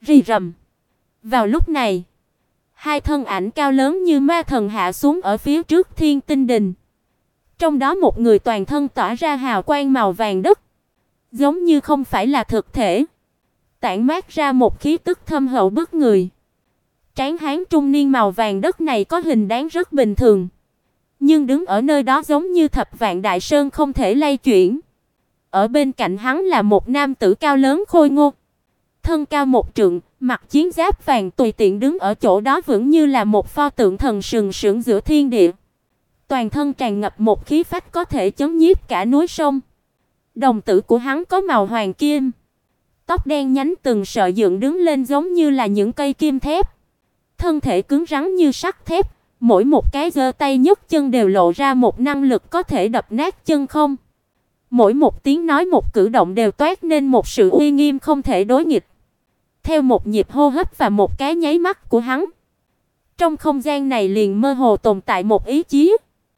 Rì rầm. Vào lúc này, hai thân ảnh cao lớn như ma thần hạ xuống ở phía trước Thiên Tinh Đình. Trong đó một người toàn thân tỏa ra hào quang màu vàng đất, giống như không phải là thực thể, tản mát ra một khí tức thâm hậu bức người. Tráng hán trung niên màu vàng đất này có hình dáng rất bình thường, nhưng đứng ở nơi đó giống như thập vạn đại sơn không thể lay chuyển. Ở bên cạnh hắn là một nam tử cao lớn khôi ngô, thân cao một trượng, mặc chiến giáp vàng tùy tiện đứng ở chỗ đó vững như là một pho tượng thần sừng sững giữa thiên địa. Toàn thân tràn ngập một khí phách có thể chấn nhiếp cả núi sông. Đồng tử của hắn có màu hoàng kim, tóc đen nhánh từng sợi dựng đứng lên giống như là những cây kim thép. Thân thể cứng rắn như sắt thép, mỗi một cái giơ tay nhấc chân đều lộ ra một năng lực có thể đập nát chân không. Mỗi một tiếng nói một cử động đều toát nên một sự uy nghiêm không thể đối nghịch. Theo một nhịp hô hấp và một cái nháy mắt của hắn, trong không gian này liền mơ hồ tồn tại một ý chí.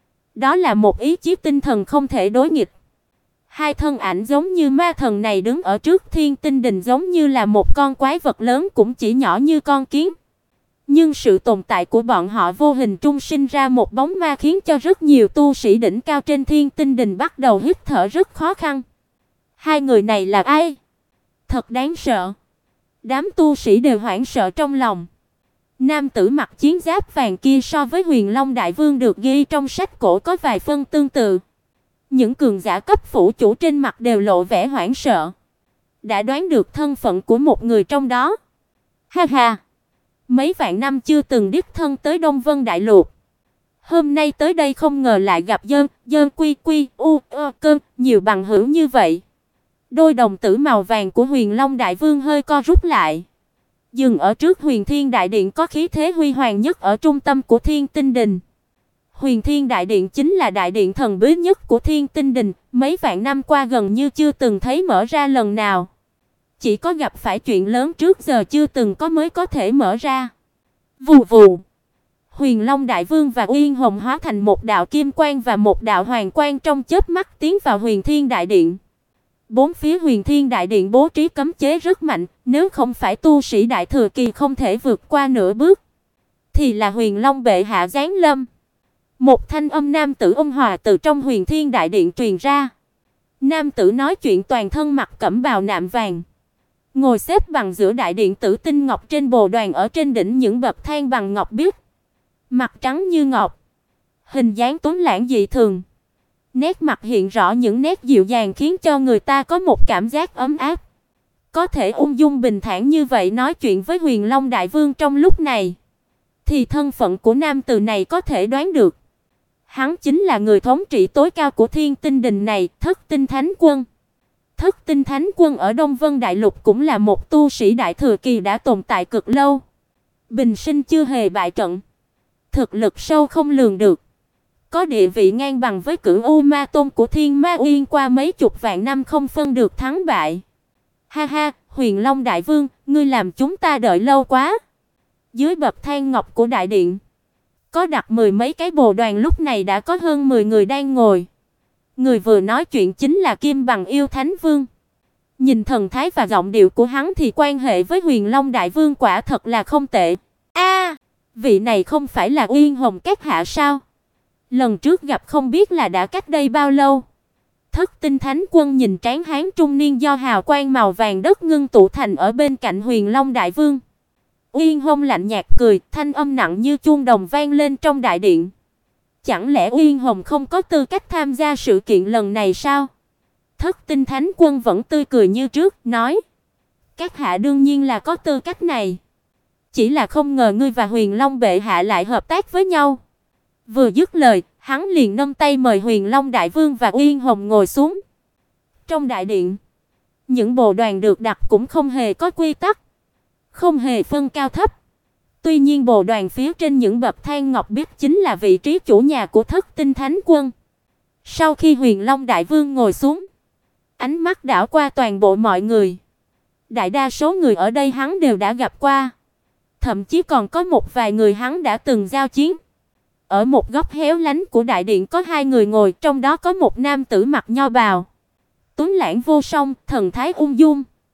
Đó là một ý chí tinh thần không thể đối nghịch. Hai thân ảnh giống như ma thần này đứng ở trước Thiên Tinh Đình giống như là một con quái vật lớn cũng chỉ nhỏ như con kiến. Nhưng sự tồn tại của bọn họ vô hình trung sinh ra một bóng ma khiến cho rất nhiều tu sĩ đỉnh cao trên Thiên Tinh Đình bắt đầu hít thở rất khó khăn. Hai người này là ai? Thật đáng sợ. Đám tu sĩ đều hoảng sợ trong lòng. Nam tử mặc chiến giáp vàng kia so với Huyền Long Đại Vương được ghi trong sách cổ có vài phân tương tự. Những cường giả cấp phủ chủ trên mặt đều lộ vẻ hoảng sợ. Đã đoán được thân phận của một người trong đó. Ha ha! Mấy vạn năm chưa từng đích thân tới Đông Vân Đại Lục. Hôm nay tới đây không ngờ lại gặp dơn quy cơn nhiều bằng hữu như vậy. Đôi đồng tử màu vàng của Huyền Long Đại Vương hơi co rút lại. Dừng ở trước Huyền Thiên Đại Điện có khí thế huy hoàng nhất ở trung tâm của Thiên Tinh Đình. Huyền Thiên Đại Điện chính là đại điện thần bí nhất của Thiên Tinh Đình, mấy vạn năm qua gần như chưa từng thấy mở ra lần nào. Chỉ có gặp phải chuyện lớn trước giờ chưa từng có mới có thể mở ra. Vù vù. Huyền Long Đại Vương và Uyên Hồng hóa thành một đạo kim quang và một đạo hoàng quang trong chớp mắt tiến vào Huyền Thiên Đại Điện. Bốn phía Huyền Thiên Đại Điện bố trí cấm chế rất mạnh, nếu không phải tu sĩ đại thừa kỳ không thể vượt qua nửa bước, thì là Huyền Long bệ hạ giáng lâm. Một thanh âm nam tử ôn hòa từ trong Huyền Thiên Đại Điện truyền ra. Nam tử nói chuyện toàn thân mặc cẩm bào nạm vàng, ngồi xếp bằng giữa đại điện tử tinh ngọc trên bồ đoàn ở trên đỉnh những bậc thang bằng ngọc biếc, mặt trắng như ngọc, hình dáng tuấn lãng dị thường. Nét mặt hiện rõ những nét dịu dàng khiến cho người ta có một cảm giác ấm áp. Có thể ung dung bình thản như vậy nói chuyện với Huyền Long Đại Vương trong lúc này, thì thân phận của nam tử này có thể đoán được. Hắn chính là người thống trị tối cao của Thiên Tinh Đình này, Thất Tinh Thánh Quân. Thất Tinh Thánh Quân ở Đông Vân Đại Lục cũng là một tu sĩ đại thừa kỳ đã tồn tại cực lâu. Bình sinh chưa hề bại trận, thực lực sâu không lường được, có địa vị ngang bằng với Cửu U Ma Tôn của Thiên Ma Uyên, qua mấy chục vạn năm không phân được thắng bại. Ha ha, Huyền Long Đại Vương, ngươi làm chúng ta đợi lâu quá. Dưới bậc thang ngọc của đại điện, có đặt mười mấy cái bồ đoàn, lúc này đã có hơn 10 người đang ngồi. Người vừa nói chuyện chính là Kim Bằng Yêu Thánh Vương. Nhìn thần thái và giọng điệu của hắn thì quan hệ với Huyền Long Đại Vương quả thật là không tệ. A, vị này không phải là Uyên Hồng các hạ sao? Lần trước gặp không biết là đã cách đây bao lâu. Thất Tinh Thánh Quân nhìn tráng hán trung niên do hào quang màu vàng đất ngưng tụ thành ở bên cạnh Huyền Long Đại Vương. Uyên Hồng lạnh nhạt cười, thanh âm nặng như chuông đồng vang lên trong đại điện. Chẳng lẽ Uyên Hồng không có tư cách tham gia sự kiện lần này sao? Thất Tinh Thánh Quân vẫn tươi cười như trước, nói: các hạ đương nhiên là có tư cách này. Chỉ là không ngờ ngươi và Huyền Long bệ hạ lại hợp tác với nhau. Vừa dứt lời, hắn liền nâng tay mời Huyền Long Đại Vương và Uyên Hồng ngồi xuống. Trong đại điện, những bồ đoàn được đặt cũng không hề có quy tắc, không hề phân cao thấp. Tuy nhiên bồ đoàn phía trên những bậc thang ngọc biếc chính là vị trí chủ nhà của Thất Tinh Thánh Quân. Sau khi Huyền Long Đại Vương ngồi xuống, ánh mắt đảo qua toàn bộ mọi người. Đại đa số người ở đây hắn đều đã gặp qua, thậm chí còn có một vài người hắn đã từng giao chiến. Ở một góc héo lánh của đại điện có hai người ngồi, trong đó có một nam tử mặc nho bào, tuấn lãng vô song, thần thái ung dung.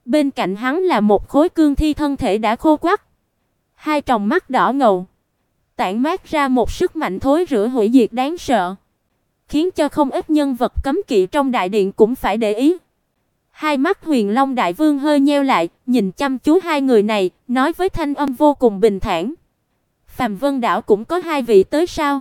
Bên cạnh hắn là một khối cương thi thân thể đã khô quắt, hai tròng mắt đỏ ngầu, tản mát ra một sức mạnh thối rữa hủy diệt đáng sợ, khiến cho không ít nhân vật cấm kỵ trong đại điện cũng phải để ý. Hai mắt Huyền Long Đại Vương hơi nheo lại, nhìn chăm chú hai người này, nói với thanh âm vô cùng bình thản: "Phàm Vân đảo cũng có hai vị tới sao?"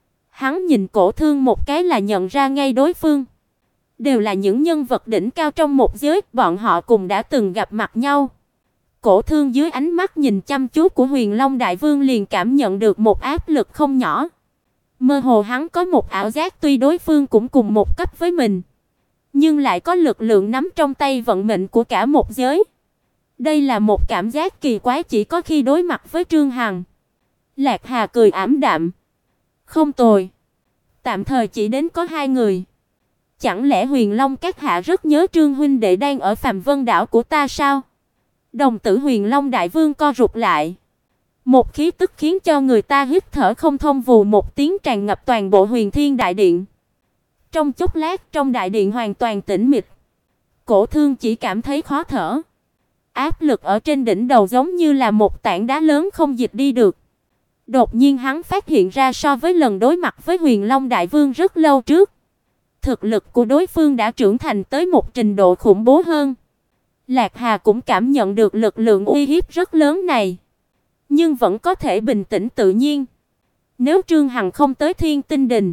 Hắn nhìn Cổ Thương một cái là nhận ra ngay đối phương. Đều là những nhân vật đỉnh cao trong một giới, bọn họ cùng đã từng gặp mặt nhau. Cổ Thương dưới ánh mắt nhìn chăm chú của Huyền Long Đại Vương liền cảm nhận được một áp lực không nhỏ. Mơ hồ hắn có một ảo giác tuy đối phương cũng cùng một cấp với mình, nhưng lại có lực lượng nắm trong tay vận mệnh của cả một giới. Đây là một cảm giác kỳ quái chỉ có khi đối mặt với Trương Hằng. Lạc Hà cười ảm đạm: "Không tồi. Tạm thời chỉ đến có hai người. Chẳng lẽ Huyền Long các hạ rất nhớ Trương huynh đệ đang ở Phàm Vân đảo của ta sao?" Đồng tử Huyền Long Đại Vương co rụt lại. Một khí tức khiến cho người ta hít thở không thông, vù một tiếng tràn ngập toàn bộ Huyền Thiên đại điện. Trong chốc lát, trong đại điện hoàn toàn tĩnh mịch. Cổ Thương chỉ cảm thấy khó thở. Áp lực ở trên đỉnh đầu giống như là một tảng đá lớn không dịch đi được. Đột nhiên hắn phát hiện ra so với lần đối mặt với Huyền Long Đại Vương rất lâu trước, thực lực của đối phương đã trưởng thành tới một trình độ khủng bố hơn. Lạc Hà cũng cảm nhận được lực lượng uy hiếp rất lớn này, nhưng vẫn có thể bình tĩnh tự nhiên. Nếu Trương Hằng không tới Thiên Tinh Đình,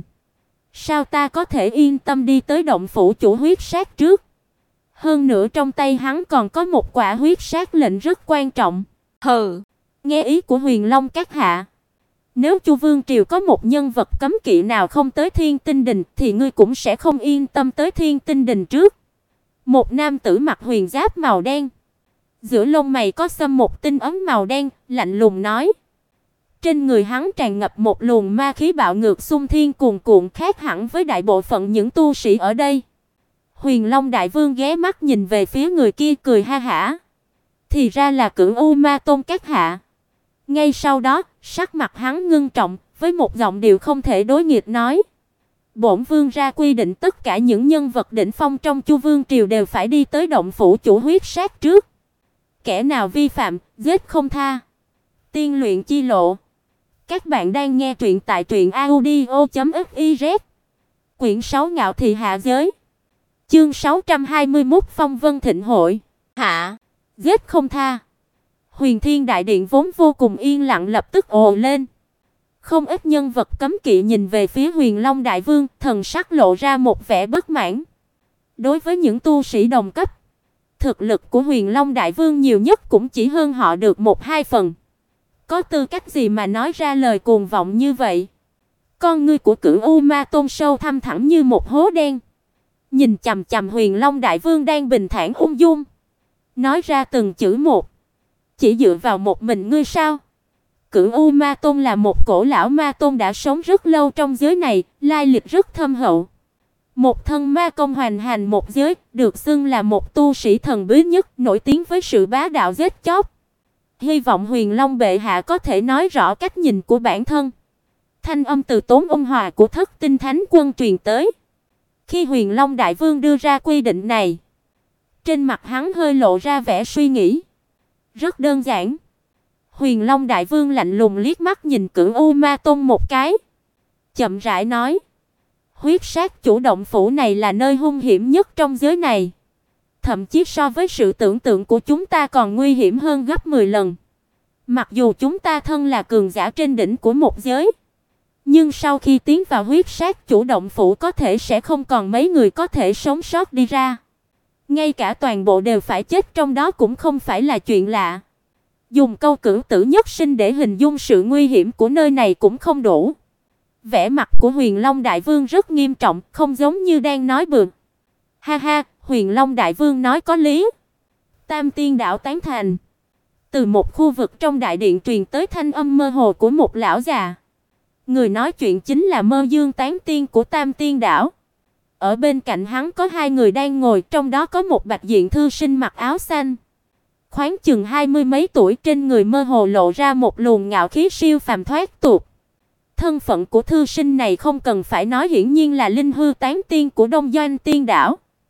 sao ta có thể yên tâm đi tới động phủ chủ huyết sát trước? Hơn nữa trong tay hắn còn có một quả huyết sát lệnh rất quan trọng. Hừ, nghe ý của Huyền Long các hạ. Nếu Chu Vương triều có một nhân vật cấm kỵ nào không tới Thiên Tinh Đình thì ngươi cũng sẽ không yên tâm tới Thiên Tinh Đình trước. Một nam tử mặc huyền giáp màu đen, giữa lông mày có xăm một tinh ấn màu đen, lạnh lùng nói. Trên người hắn tràn ngập một luồng ma khí bạo ngược xung thiên cuồn cuộn, khác hẳn với đại bộ phận những tu sĩ ở đây. Huyền Long Đại Vương ghé mắt nhìn về phía người kia cười ha hả. Thì ra là Cửu U Ma Tôn các hạ. Ngay sau đó, sắc mặt hắn ngưng trọng, với một giọng điệu không thể đối nghịch nói: "Bổn vương ra quy định tất cả những nhân vật đỉnh phong trong Chu Vương triều đều phải đi tới động phủ chủ huyết sát trước. Kẻ nào vi phạm, giết không tha." Tiên luyện chi lộ. Các bạn đang nghe truyện tại truyệnaudio.fiz. Quyển 6 Ngạo thị hạ giới. Chương 621 Phong Vân Thịnh hội. Hạ, giết không tha. Huyền Thiên đại điện vốn vô cùng yên lặng lập tức ồ lên. Không ít nhân vật cấm kỵ nhìn về phía Huyền Long Đại Vương, thần sắc lộ ra một vẻ bất mãn. Đối với những tu sĩ đồng cấp, thực lực của Huyền Long Đại Vương nhiều nhất cũng chỉ hơn họ được 1-2 phần. Có tư cách gì mà nói ra lời cuồng vọng như vậy? Con ngươi của Cửu U Ma Tôn sâu thăm thẳm như một hố đen, nhìn chằm chằm Huyền Long Đại Vương đang bình thản ung dung, nói ra từng chữ một. Chỉ dựa vào một mình ngươi sao? Cửu U Ma Tôn là một cổ lão ma tôn đã sống rất lâu trong giới này, lai lịch rất thâm hậu. Một thân ma công hoành hành một giới, được xưng là một tu sĩ thần bí nhất, nổi tiếng với sự bá đạo giết chóc. Hy vọng Huyền Long bệ hạ có thể nói rõ cách nhìn của bản thân. Thanh âm từ Tốn Ôn Hòa của Thất Tinh Thánh Quân truyền tới. Khi Huyền Long Đại Vương đưa ra quy định này, trên mặt hắn hơi lộ ra vẻ suy nghĩ. Rất đơn giản. Huyền Long Đại Vương lạnh lùng liếc mắt nhìn Cửu U Ma Tôn một cái, chậm rãi nói: "Huyết sát chủ động phủ này là nơi hung hiểm nhất trong giới này. Thậm chí so với sự tưởng tượng của chúng ta còn nguy hiểm hơn gấp 10 lần. Mặc dù chúng ta thân là cường giả trên đỉnh của một giới, nhưng sau khi tiến vào huyết sát chủ động phủ có thể sẽ không còn mấy người có thể sống sót đi ra. Ngay cả toàn bộ đều phải chết trong đó cũng không phải là chuyện lạ. Dùng câu cửu tử nhất sinh để hình dung sự nguy hiểm của nơi này cũng không đủ." Vẻ mặt của Huyền Long Đại Vương rất nghiêm trọng, không giống như đang nói bừa. Ha ha, Huyền Long Đại Vương nói có lý. Tam Tiên đảo tán thành. Từ một khu vực trong đại điện truyền tới thanh âm mơ hồ của một lão già. Người nói chuyện chính là Mơ Dương Tán Tiên của Tam Tiên đảo. Ở bên cạnh hắn có hai người đang ngồi, trong đó có một bạch diện thư sinh mặc áo xanh, khoáng chừng 20 mấy tuổi, trên người mơ hồ lộ ra một luồng ngạo khí siêu phàm thoát tục. Thân phận của thư sinh này không cần phải nói, hiển nhiên là Linh Hư Tán Tiên của Đông Doanh Tiên đảo.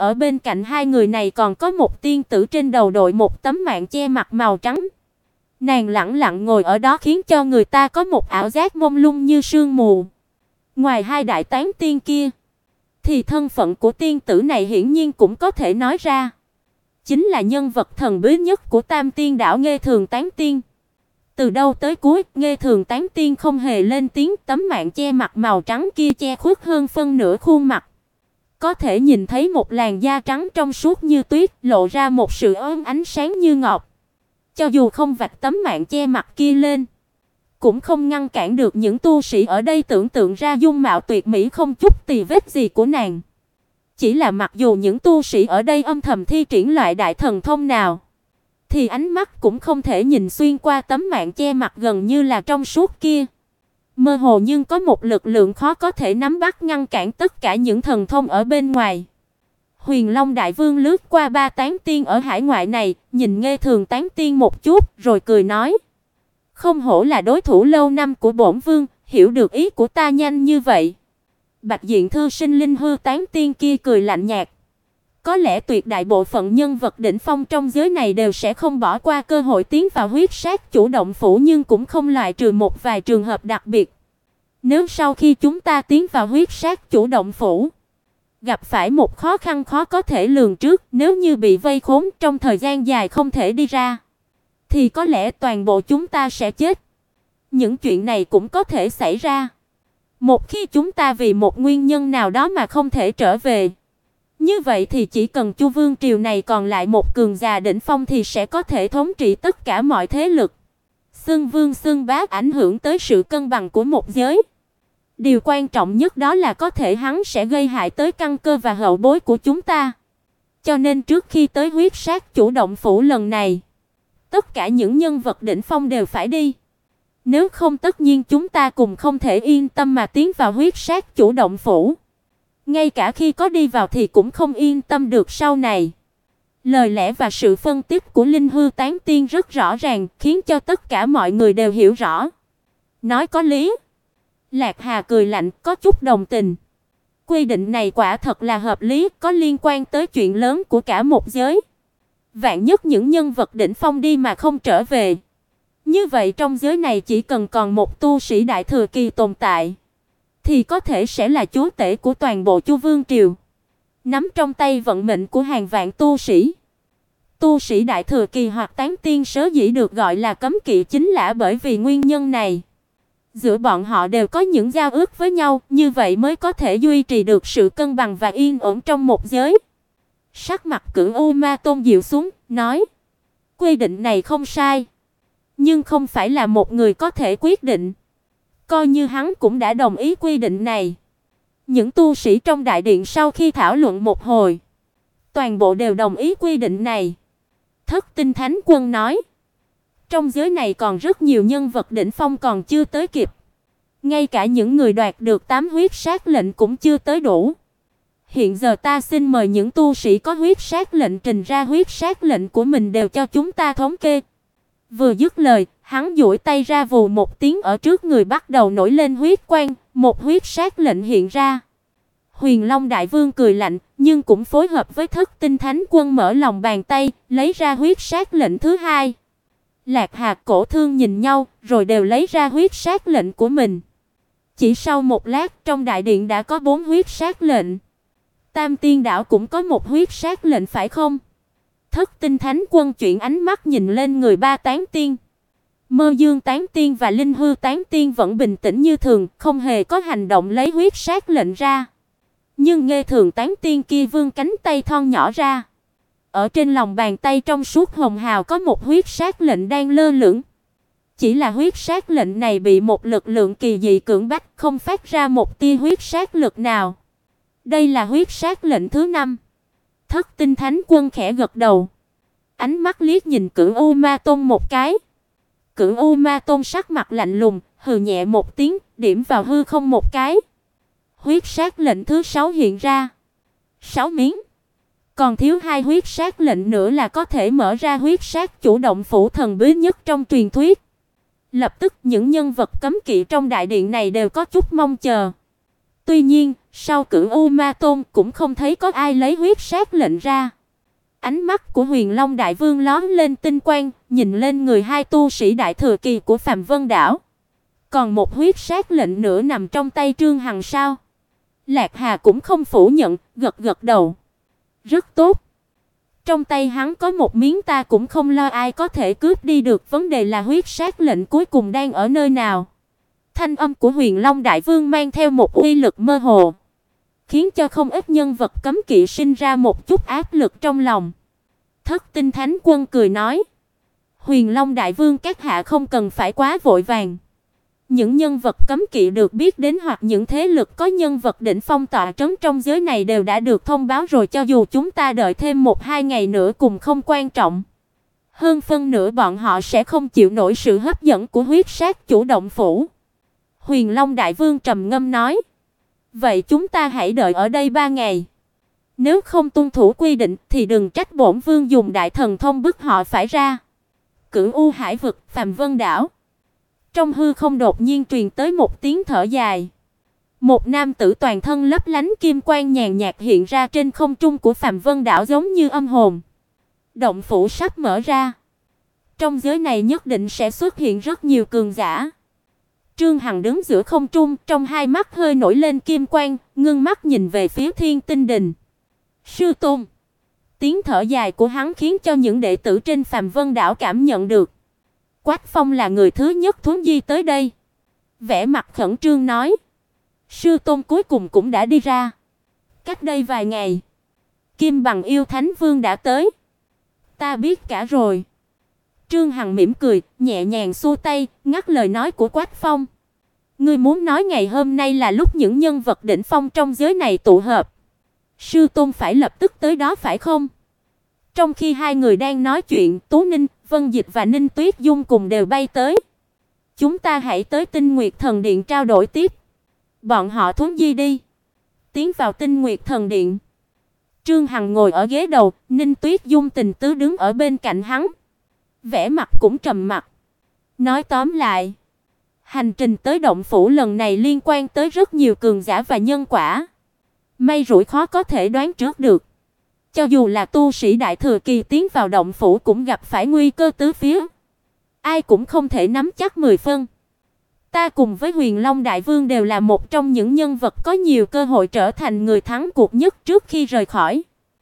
ở bên cạnh hai người này còn có một tiên tử trên đầu đội một tấm mạn che mặt màu trắng. Nàng lẳng lặng ngồi ở đó khiến cho người ta có một ảo giác mông lung như sương mù. Ngoài hai đại tán tiên kia, thì thân phận của tiên tử này hiển nhiên cũng có thể nói ra, chính là nhân vật thần bí nhất của Tam Tiên đảo Nghê Thường Tán Tiên. Từ đầu tới cuối, Nghê Thường Tán Tiên không hề lên tiếng, tấm mạn che mặt màu trắng kia che khuất hơn phân nửa khuôn mặt. Có thể nhìn thấy một làn da trắng trong suốt như tuyết, lộ ra một sự óng ánh sáng như ngọc. Cho dù không vạch tấm mạn che mặt kia lên, cũng không ngăn cản được những tu sĩ ở đây tưởng tượng ra dung mạo tuyệt mỹ không chút tì vết gì của nàng. Chỉ là mặc dù những tu sĩ ở đây âm thầm thi triển loại đại thần thông nào, thì ánh mắt cũng không thể nhìn xuyên qua tấm mạn che mặt gần như là trong suốt kia. Mơ hồ nhưng có một lực lượng khó có thể nắm bắt ngăn cản tất cả những thần thông ở bên ngoài. Huyền Long Đại Vương lướt qua ba tán tiên ở hải ngoại này, nhìn Nghê Thường Tán Tiên một chút, rồi cười nói: "Không hổ là đối thủ lâu năm của bổn vương, hiểu được ý của ta nhanh như vậy." Bạch Diện Thư Sinh Linh Hư Tán Tiên kia cười lạnh nhạt. Có lẽ tuyệt đại bộ phận nhân vật đỉnh phong trong giới này đều sẽ không bỏ qua cơ hội tiến vào huyết sát chủ động phủ, nhưng cũng không loại trừ một vài trường hợp đặc biệt. Nếu sau khi chúng ta tiến vào huyết sát chủ động phủ, gặp phải một khó khăn khó có thể lường trước, nếu như bị vây khốn trong thời gian dài không thể đi ra, thì có lẽ toàn bộ chúng ta sẽ chết. Những chuyện này cũng có thể xảy ra. Một khi chúng ta vì một nguyên nhân nào đó mà không thể trở về, như vậy thì chỉ cần Chu Vương triều này còn lại một cường giả đỉnh phong thì sẽ có thể thống trị tất cả mọi thế lực. Xưng vương xưng bá ảnh hưởng tới sự cân bằng của một giới. Điều quan trọng nhất đó là có thể hắn sẽ gây hại tới căn cơ và hậu bối của chúng ta. Cho nên trước khi tới huyết sát chủ động phủ lần này, tất cả những nhân vật đỉnh phong đều phải đi. Nếu không tất nhiên chúng ta cùng không thể yên tâm mà tiến vào huyết sát chủ động phủ. Ngay cả khi có đi vào thì cũng không yên tâm được sau này. Lời lẽ và sự phân tích của Linh Hư Tán Tiên rất rõ ràng, khiến cho tất cả mọi người đều hiểu rõ. Nói có lý. Lạc Hà cười lạnh, có chút đồng tình. Quy định này quả thật là hợp lý, có liên quan tới chuyện lớn của cả một giới. Vạn nhất những nhân vật đỉnh phong đi mà không trở về, như vậy trong giới này chỉ cần còn một tu sĩ đại thừa kỳ tồn tại, thì có thể sẽ là chúa tể của toàn bộ Chu Vương triều, nắm trong tay vận mệnh của hàng vạn tu sĩ. Tu sĩ đại thừa kỳ hoặc tán tiên sở dĩ được gọi là cấm kỵ chính là bởi vì nguyên nhân này. Giữa bọn họ đều có những giao ước với nhau, như vậy mới có thể duy trì được sự cân bằng và yên ổn trong một giới. Sắc mặt Cửu U Ma Tôn dịu xuống, nói: "Quy định này không sai, nhưng không phải là một người có thể quyết định. Coi như hắn cũng đã đồng ý quy định này." Những tu sĩ trong đại điện sau khi thảo luận một hồi, toàn bộ đều đồng ý quy định này. Thất Tinh Thánh Quân nói: "Trong giới này còn rất nhiều nhân vật đỉnh phong còn chưa tới kịp. Ngay cả những người đoạt được 8 huyết sát lệnh cũng chưa tới đủ. Hiện giờ ta xin mời những tu sĩ có huyết sát lệnh trình ra huyết sát lệnh của mình đều cho chúng ta thống kê." Vừa dứt lời, hắn duỗi tay ra vù một tiếng, ở trước người bắt đầu nổi lên huyết quang, một huyết sát lệnh hiện ra. Huyền Long Đại Vương cười lạnh, nhưng cũng phối hợp với Thất Tinh Thánh Quân mở lòng bàn tay, lấy ra huyết sát lệnh thứ hai. Lạc Hà, Cổ Thương nhìn nhau, rồi đều lấy ra huyết sát lệnh của mình. Chỉ sau một lát, trong đại điện đã có 4 huyết sát lệnh. Tam Tiên đảo cũng có một huyết sát lệnh phải không? Thất Tinh Thánh Quân chuyển ánh mắt nhìn lên người ba tán tiên. Mơ Dương Tán Tiên và Linh Hư Tán Tiên vẫn bình tĩnh như thường, không hề có hành động lấy huyết sát lệnh ra. Nhưng Nghê Thường Tán Tiên kia vươn cánh tay thon nhỏ ra. Ở trên lòng bàn tay trong suốt hồng hào có một huyết sát lệnh đang lơ lửng. Chỉ là huyết sát lệnh này bị một lực lượng kỳ dị cưỡng bách, không phát ra một tia huyết sát lực nào. Đây là huyết sát lệnh thứ 5. Thất Tinh Thánh Quân khẽ gật đầu, ánh mắt liếc nhìn Cửu U Ma Tôn một cái. Cửu U Ma Tôn sắc mặt lạnh lùng, hừ nhẹ một tiếng, điểm vào hư không một cái. Huyết sát lệnh thứ 6 hiện ra. 6 miếng. Còn thiếu 2 huyết sát lệnh nữa là có thể mở ra huyết sát chủ động phủ thần bí nhất trong truyền thuyết. Lập tức những nhân vật cấm kỵ trong đại điện này đều có chút mong chờ. Tuy nhiên, Sau Cửu U Ma Tôn cũng không thấy có ai lấy huyết sát lệnh ra. Ánh mắt của Huyền Long Đại Vương lóe lên tinh quang, nhìn lên người hai tu sĩ đại thừa kỳ của Phạm Vân đảo. Còn một huyết sát lệnh nữa nằm trong tay Trương Hằng sao? Lạc Hà cũng không phủ nhận, gật gật đầu. Rất tốt. Trong tay hắn có một miếng, ta cũng không lo ai có thể cướp đi được, vấn đề là huyết sát lệnh cuối cùng đang ở nơi nào. Thanh âm của Huyền Long Đại Vương mang theo một uy lực mơ hồ, khiến cho không ít nhân vật cấm kỵ sinh ra một chút áp lực trong lòng. Thất Tinh Thánh Quân cười nói: Huyền Long Đại Vương các hạ không cần phải quá vội vàng. Những nhân vật cấm kỵ được biết đến hoặc những thế lực có nhân vật đỉnh phong tọa trấn trong giới này đều đã được thông báo rồi, cho dù chúng ta đợi thêm 1-2 ngày nữa cũng không quan trọng. Hơn phân nửa bọn họ sẽ không chịu nổi sự hấp dẫn của huyết sát chủ động phủ. Huyền Long Đại Vương trầm ngâm nói: Vậy chúng ta hãy đợi ở đây 3 ngày. Nếu không tuân thủ quy định thì đừng trách bổn vương dùng đại thần thông bức họ phải ra. Cửu U Hải vực, Phạm Vân đảo. Trong hư không đột nhiên truyền tới một tiếng thở dài. Một nam tử toàn thân lấp lánh kim quang nhàn nhạt hiện ra trên không trung của Phạm Vân đảo, giống như âm hồn. Động phủ sắp mở ra. Trong giới này nhất định sẽ xuất hiện rất nhiều cường giả. Trương Hằng đứng giữa không trung, trong hai mắt hơi nổi lên kim quang, ngưng mắt nhìn về phía Thiên Tinh Đình. Sư tôn. Tiếng thở dài của hắn khiến cho những đệ tử trên Phạm Vân đảo cảm nhận được. Quách Phong là người thứ nhất thuấn di tới đây. Vẻ mặt khẩn trương nói: Sư tôn cuối cùng cũng đã đi ra. Cách đây vài ngày, Kim Bằng Yêu Thánh Vương đã tới. Ta biết cả rồi. Trương Hằng mỉm cười, nhẹ nhàng xua tay, ngắt lời nói của Quách Phong. Ngươi muốn nói ngày hôm nay là lúc những nhân vật đỉnh phong trong giới này tụ hợp. Sư tôn phải lập tức tới đó phải không? Trong khi hai người đang nói chuyện, Tú Ninh, Vân Dịch và Ninh Tuyết Dung cùng đều bay tới. Chúng ta hãy tới Tinh Nguyệt Thần Điện trao đổi tiếp. Bọn họ thuấn di đi. Tiến vào Tinh Nguyệt Thần Điện. Trương Hằng ngồi ở ghế đầu, Ninh Tuyết Dung tình tứ đứng ở bên cạnh hắn. Vẻ mặt cũng trầm mặc. Nói tóm lại, hành trình tới động phủ lần này liên quan tới rất nhiều cường giả và nhân quả. May rủi khó có thể đoán trước được. Cho dù là tu sĩ đại thừa kỳ tiến vào động phủ cũng gặp phải nguy cơ tứ phía. Ai cũng không thể nắm chắc 10 phân. Ta cùng với Huyền Long Đại Vương đều là một trong những nhân vật có nhiều cơ hội trở thành người thắng cuộc nhất trước khi rời khỏi.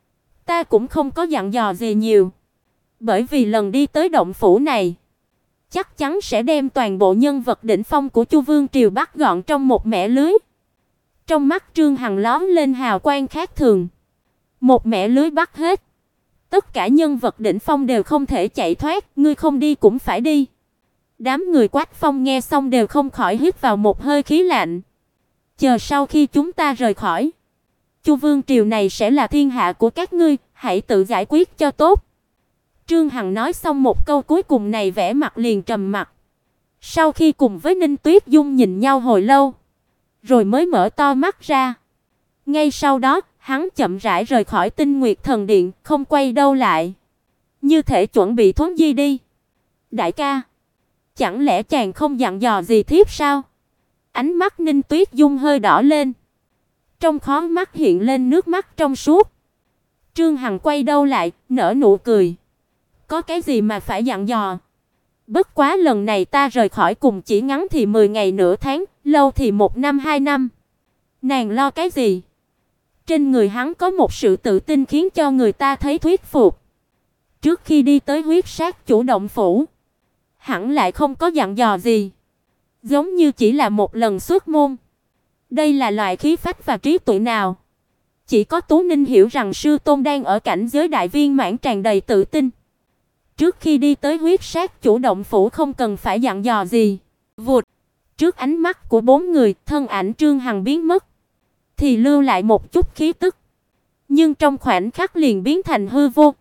Ta cũng không có dặn dò gì nhiều. Bởi vì lần đi tới động phủ này, chắc chắn sẽ đem toàn bộ nhân vật đỉnh phong của Chu Vương triều bắt gọn trong một mẻ lưới. Trong mắt Trương Hằng lóe lên hào quang khác thường. Một mẻ lưới bắt hết. Tất cả nhân vật đỉnh phong đều không thể chạy thoát, ngươi không đi cũng phải đi. Đám người Quách Phong nghe xong đều không khỏi hít vào một hơi khí lạnh. Chờ sau khi chúng ta rời khỏi, Chu Vương triều này sẽ là thiên hạ của các ngươi, hãy tự giải quyết cho tốt. Trương Hằng nói xong một câu cuối cùng này vẻ mặt liền trầm mặc. Sau khi cùng với Ninh Tuyết Dung nhìn nhau hồi lâu, rồi mới mở to mắt ra. Ngay sau đó, hắn chậm rãi rời khỏi Tinh Nguyệt Thần Điện, không quay đâu lại. Như thể chuẩn bị thuấn di đi. Đại ca, chẳng lẽ chàng không dặn dò gì thiếp sao? Ánh mắt Ninh Tuyết Dung hơi đỏ lên. Trong khóe mắt hiện lên nước mắt trong suốt. Trương Hằng quay đầu lại, nở nụ cười. Có cái gì mà phải dặn dò? Bất quá lần này ta rời khỏi cùng chỉ ngắn thì 10 ngày nửa tháng, lâu thì 1 năm 2 năm. Nàng lo cái gì? Trên người hắn có một sự tự tin khiến cho người ta thấy thuyết phục. Trước khi đi tới huyết sát chủ động phủ, hẳn lại không có dặn dò gì. Giống như chỉ là một lần xuất môn. Đây là loại khí phách và trí tuệ nào? Chỉ có Tú Ninh hiểu rằng sư tôn đang ở cảnh giới đại viên mãn tràn đầy tự tin. Trước khi đi tới huyết sát chủ động phủ không cần phải dặn dò gì. Vụt, trước ánh mắt của 4 người, thân ảnh Trương Hằng biến mất, thì lưu lại một chút khí tức, nhưng trong khoảnh khắc liền biến thành hư vô.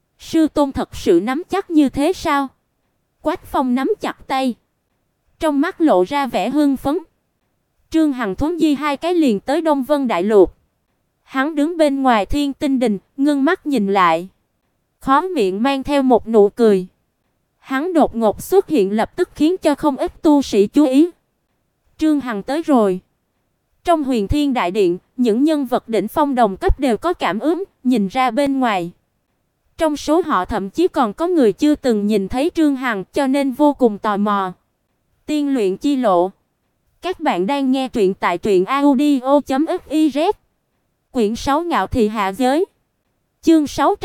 Sư tôn thật sự nắm chắc như thế sao? Quách Phong nắm chặt tay, trong mắt lộ ra vẻ hưng phấn. Trương Hằng thuấn di 2 cái liền tới Đông Vân Đại Lục. Hắn đứng bên ngoài Thiên Tinh Đình, ngưng mắt nhìn lại, khóe miệng mang theo một nụ cười. Hắn đột ngột xuất hiện lập tức khiến cho không ít tu sĩ chú ý. Trương Hằng tới rồi. Trong Huyền Thiên Đại Điện, Những nhân vật đỉnh phong đồng cấp đều có cảm ứng, nhìn ra bên ngoài. Trong số họ thậm chí còn có người chưa từng nhìn thấy Trương Hằng, cho nên vô cùng tò mò. Tiên luyện chi lộ. Các bạn đang nghe truyện tại truyệnaudio.fiz. Quyển 6 Ngạo thị hạ giới. Chương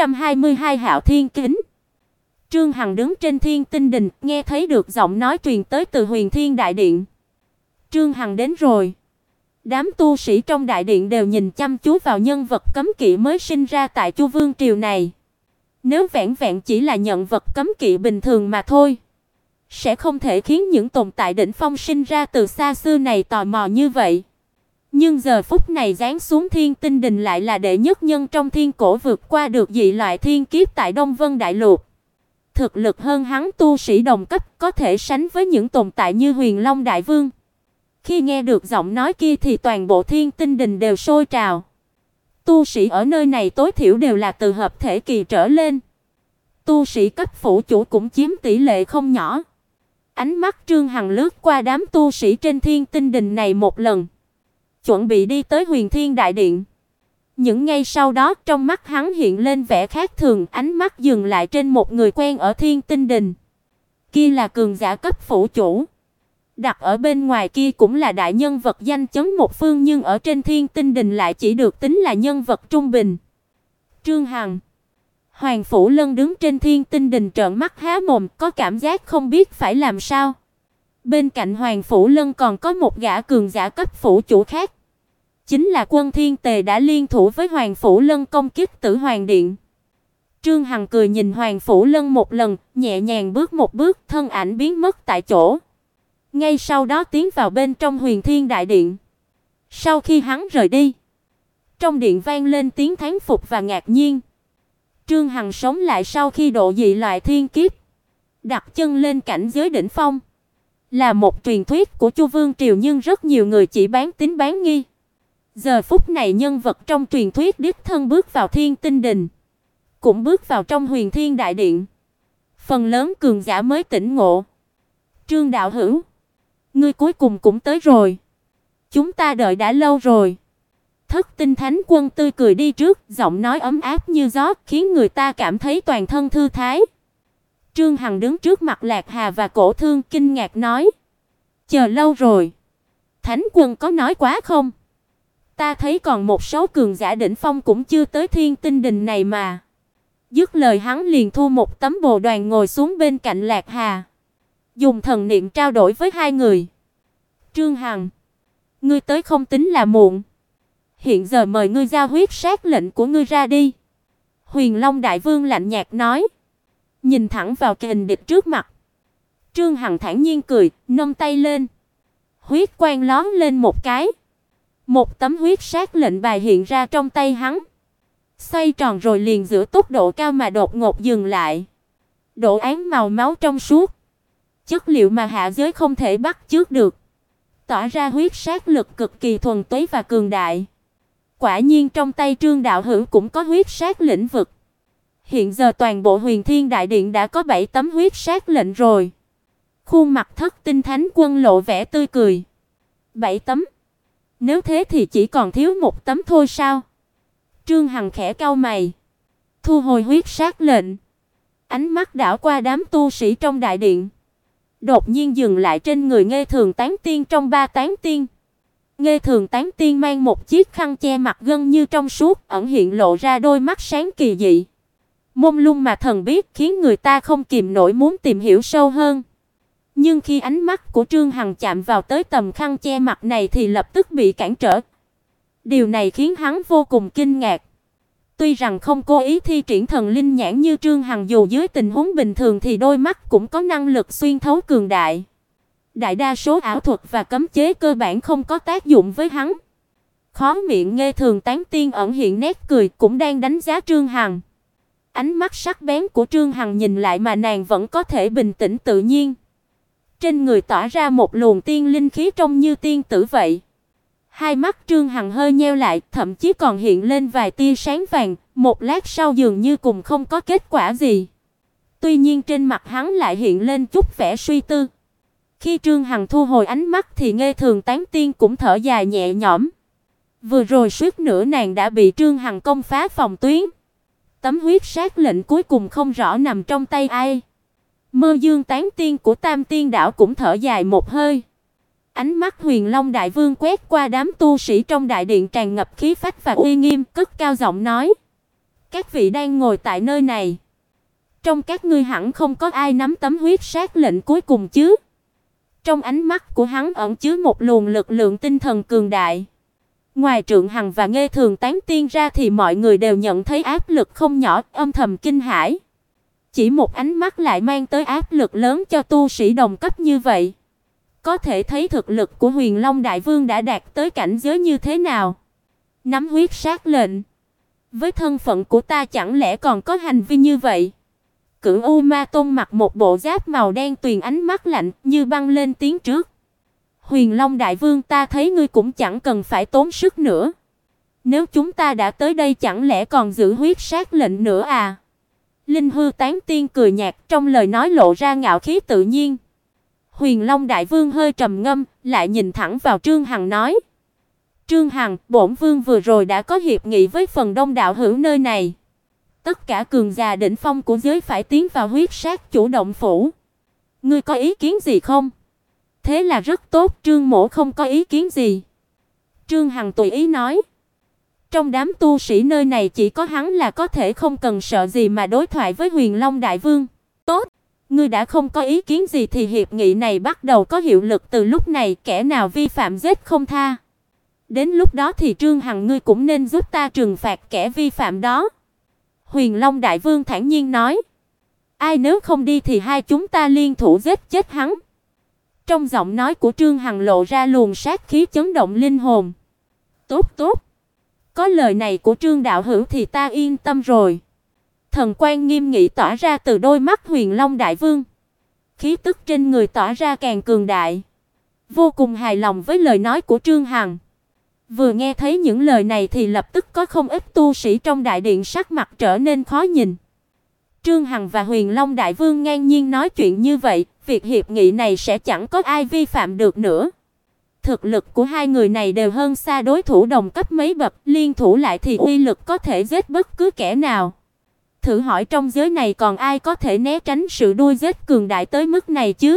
622 Hạo Thiên Kính. Trương Hằng đứng trên Thiên Tinh Đình, nghe thấy được giọng nói truyền tới từ Huyền Thiên Đại Điện. Trương Hằng đến rồi. Đám tu sĩ trong đại điện đều nhìn chăm chú vào nhân vật cấm kỵ mới sinh ra tại Chu Vương triều này. Nếu vẹn vẹn chỉ là nhận vật cấm kỵ bình thường mà thôi, sẽ không thể khiến những tồn tại đỉnh phong sinh ra từ xa xưa này tò mò như vậy. Nhưng giờ phút này giáng xuống Thiên Tinh Đình lại là đệ nhất nhân trong thiên cổ vượt qua được dị loại thiên kiếp tại Đông Vân Đại Lục. Thực lực hơn hắn tu sĩ đồng cấp, có thể sánh với những tồn tại như Huyền Long Đại Vương. Khi nghe được giọng nói kia thì toàn bộ Thiên Tinh Đình đều sôi trào. Tu sĩ ở nơi này tối thiểu đều là từ hợp thể kỳ trở lên. Tu sĩ cấp phủ chủ cũng chiếm tỷ lệ không nhỏ. Ánh mắt Trương Hằng lướt qua đám tu sĩ trên Thiên Tinh Đình này một lần, chuẩn bị đi tới Huyền Thiên Đại Điện. Những giây sau đó, trong mắt hắn hiện lên vẻ khác thường, ánh mắt dừng lại trên một người quen ở Thiên Tinh Đình. Kia là cường giả cấp phủ chủ. Đặt ở bên ngoài kia cũng là đại nhân vật danh chấn một phương, nhưng ở trên Thiên Tinh Đình lại chỉ được tính là nhân vật trung bình. Trương Hằng. Hoàng Phủ Lân đứng trên Thiên Tinh Đình trợn mắt há mồm, có cảm giác không biết phải làm sao. Bên cạnh Hoàng Phủ Lân còn có một gã cường giả cấp phủ chủ khác, chính là Quân Thiên Tề đã liên thủ với Hoàng Phủ Lân công kích Tử Hoàng Điện. Trương Hằng cười nhìn Hoàng Phủ Lân một lần, nhẹ nhàng bước một bước, thân ảnh biến mất tại chỗ. Ngay sau đó tiến vào bên trong Huyền Thiên Đại Điện. Sau khi hắn rời đi, trong điện vang lên tiếng thán phục và ngạc nhiên. Trương Hằng sống lại sau khi độ dị loại thiên kiếp, đặt chân lên cảnh giới đỉnh phong, là một truyền thuyết của Chu Vương triều, nhưng rất nhiều người chỉ bán tín bán nghi. Giờ phút này nhân vật trong truyền thuyết đích thân bước vào Thiên Tinh Đình, cũng bước vào trong Huyền Thiên Đại Điện. Phần lớn cường giả mới tỉnh ngộ. Trương đạo hữu, ngươi cuối cùng cũng tới rồi. Chúng ta đợi đã lâu rồi. Thất Tinh Thánh Quân tươi cười đi trước, giọng nói ấm áp như gió, khiến người ta cảm thấy toàn thân thư thái. Trương Hằng đứng trước mặt Lạc Hà và Cổ Thương kinh ngạc nói: "Chờ lâu rồi. Thánh Quân có nói quá không? Ta thấy còn một số cường giả đỉnh phong cũng chưa tới Thiên Tinh Đình này mà." Dứt lời hắn liền thu một tấm bồ đoàn ngồi xuống bên cạnh Lạc Hà, dùng thần niệm trao đổi với hai người. "Trương Hằng, ngươi tới không tính là muộn. Hiện giờ mời ngươi giao huyết sát lệnh của ngươi ra đi." Huyền Long Đại Vương lạnh nhạt nói, nhìn thẳng vào kình địch trước mặt. Trương Hằng thản nhiên cười, nâng tay lên. Huyết quang lóe lên một cái. Một tấm huyết sát lệnh bài hiện ra trong tay hắn, xoay tròn rồi liền giữ tốc độ cao mà đột ngột dừng lại. Đồ án màu máu trong suốt, chất liệu mà hạ giới không thể bắt chước được, tỏa ra huyết sát lực cực kỳ thuần túy và cường đại. Quả nhiên trong tay Trương đạo hữu cũng có huyết sát lĩnh vực. Hiện giờ toàn bộ Huyền Thiên Đại Điện đã có 7 tấm huyết sát lệnh rồi. Khuôn mặt Thất Tinh Thánh Quân lộ vẻ tươi cười. 7 tấm? Nếu thế thì chỉ còn thiếu một tấm thôi sao? Trương Hằng khẽ cau mày, thu hồi huyết sát lệnh. Ánh mắt đảo qua đám tu sĩ trong đại điện, đột nhiên dừng lại trên người Nghê Thường Tán Tiên trong 3 tán tiên. Nghê Thường Tán Tiên mang một chiếc khăn che mặt gần như trong suốt, ẩn hiện lộ ra đôi mắt sáng kỳ dị, mông lung mà thần bí, khiến người ta không kìm nổi muốn tìm hiểu sâu hơn. Nhưng khi ánh mắt của Trương Hằng chạm vào tới tầm khăn che mặt này thì lập tức bị cản trở. Điều này khiến hắn vô cùng kinh ngạc. Tuy rằng không cố ý thi triển thần linh nhãn như Trương Hằng, dù dưới tình huống bình thường thì đôi mắt cũng có năng lực xuyên thấu cường đại. Đại đa số ảo thuật và cấm chế cơ bản không có tác dụng với hắn. Khóe miệng Nghê Thường Tán Tiên ẩn hiện nét cười, cũng đang đánh giá Trương Hằng. Ánh mắt sắc bén của Trương Hằng nhìn lại mà nàng vẫn có thể bình tĩnh tự nhiên. Trên người tỏa ra một luồng tiên linh khí trông như tiên tử vậy. Hai mắt Trương Hằng hơi nheo lại, thậm chí còn hiện lên vài tia sáng vàng, một lát sau dường như cùng không có kết quả gì. Tuy nhiên trên mặt hắn lại hiện lên chút vẻ suy tư. Khi Trương Hằng thu hồi ánh mắt thì Nghê Thường Tán Tiên cũng thở dài nhẹ nhõm. Vừa rồi suýt nữa nàng đã bị Trương Hằng công phá phòng tuyến. Tấm huyết sát lệnh cuối cùng không rõ nằm trong tay ai. Mơ Dương tán tiên của Tam Tiên đảo cũng thở dài một hơi. Ánh mắt Huyền Long Đại Vương quét qua đám tu sĩ trong đại điện tràn ngập khí phách và uy nghiêm, cất cao giọng nói: "Các vị đang ngồi tại nơi này, trong các ngươi hẳn không có ai nắm tấm huyết sát lệnh cuối cùng chứ?" Trong ánh mắt của hắn ẩn chứa một luồng lực lượng tinh thần cường đại. Ngoài Trượng Hằng và Nghê Thường tán tiên ra thì mọi người đều nhận thấy áp lực không nhỏ, âm thầm kinh hãi. Chỉ một ánh mắt lại mang tới áp lực lớn cho tu sĩ đồng cấp như vậy. Có thể thấy thực lực của Huyền Long Đại Vương đã đạt tới cảnh giới như thế nào. Nắm huyết sát lệnh, với thân phận của ta chẳng lẽ còn có hành vi như vậy? Cửu U Ma Tôn mặc một bộ giáp màu đen tuyền, ánh mắt lạnh như băng lên tiếng trước. Huyền Long Đại Vương, ta thấy ngươi cũng chẳng cần phải tốn sức nữa. Nếu chúng ta đã tới đây chẳng lẽ còn giữ huyết sát lệnh nữa à? Linh Hư tán tiên cười nhạt, trong lời nói lộ ra ngạo khí tự nhiên. Huyền Long Đại Vương hơi trầm ngâm, lại nhìn thẳng vào Trương Hằng nói: "Trương Hằng, bổn vương vừa rồi đã có hiệp nghị với phần đông đạo hữu nơi này. Tất cả cường giả đỉnh phong của giới phải tiến vào huyết sát chủ động phủ. Ngươi có ý kiến gì không?" "Thế là rất tốt, Trương mỗ không có ý kiến gì." Trương Hằng tùy ý nói. Trong đám tu sĩ nơi này chỉ có hắn là có thể không cần sợ gì mà đối thoại với Huyền Long Đại Vương. "Tốt, ngươi đã không có ý kiến gì thì hiệp nghị này bắt đầu có hiệu lực từ lúc này, kẻ nào vi phạm giết không tha. Đến lúc đó thì Trương Hằng ngươi cũng nên giúp ta trừng phạt kẻ vi phạm đó." Huyền Long Đại Vương thản nhiên nói. "Ai nếu không đi thì hai chúng ta liên thủ giết chết hắn." Trong giọng nói của Trương Hằng lộ ra luồng sát khí chấn động linh hồn. "Tốt tốt, có lời này của Trương đạo hữu thì ta yên tâm rồi." Thần quang nghiêm nghị tỏa ra từ đôi mắt Huyền Long Đại Vương. Khí tức trên người tỏa ra càng cường đại. Vô cùng hài lòng với lời nói của Trương Hằng. Vừa nghe thấy những lời này thì lập tức có không ít tu sĩ trong đại điện sắc mặt trở nên khó nhìn. Trương Hằng và Huyền Long Đại Vương ngang nhiên nói chuyện như vậy, việc hiệp nghị này sẽ chẳng có ai vi phạm được nữa. Thực lực của hai người này đều hơn xa đối thủ đồng cấp mấy bậc, liên thủ lại thì uy lực có thể giết bất cứ kẻ nào. Thử hỏi trong giới này còn ai có thể né tránh sự đuổi giết cường đại tới mức này chứ?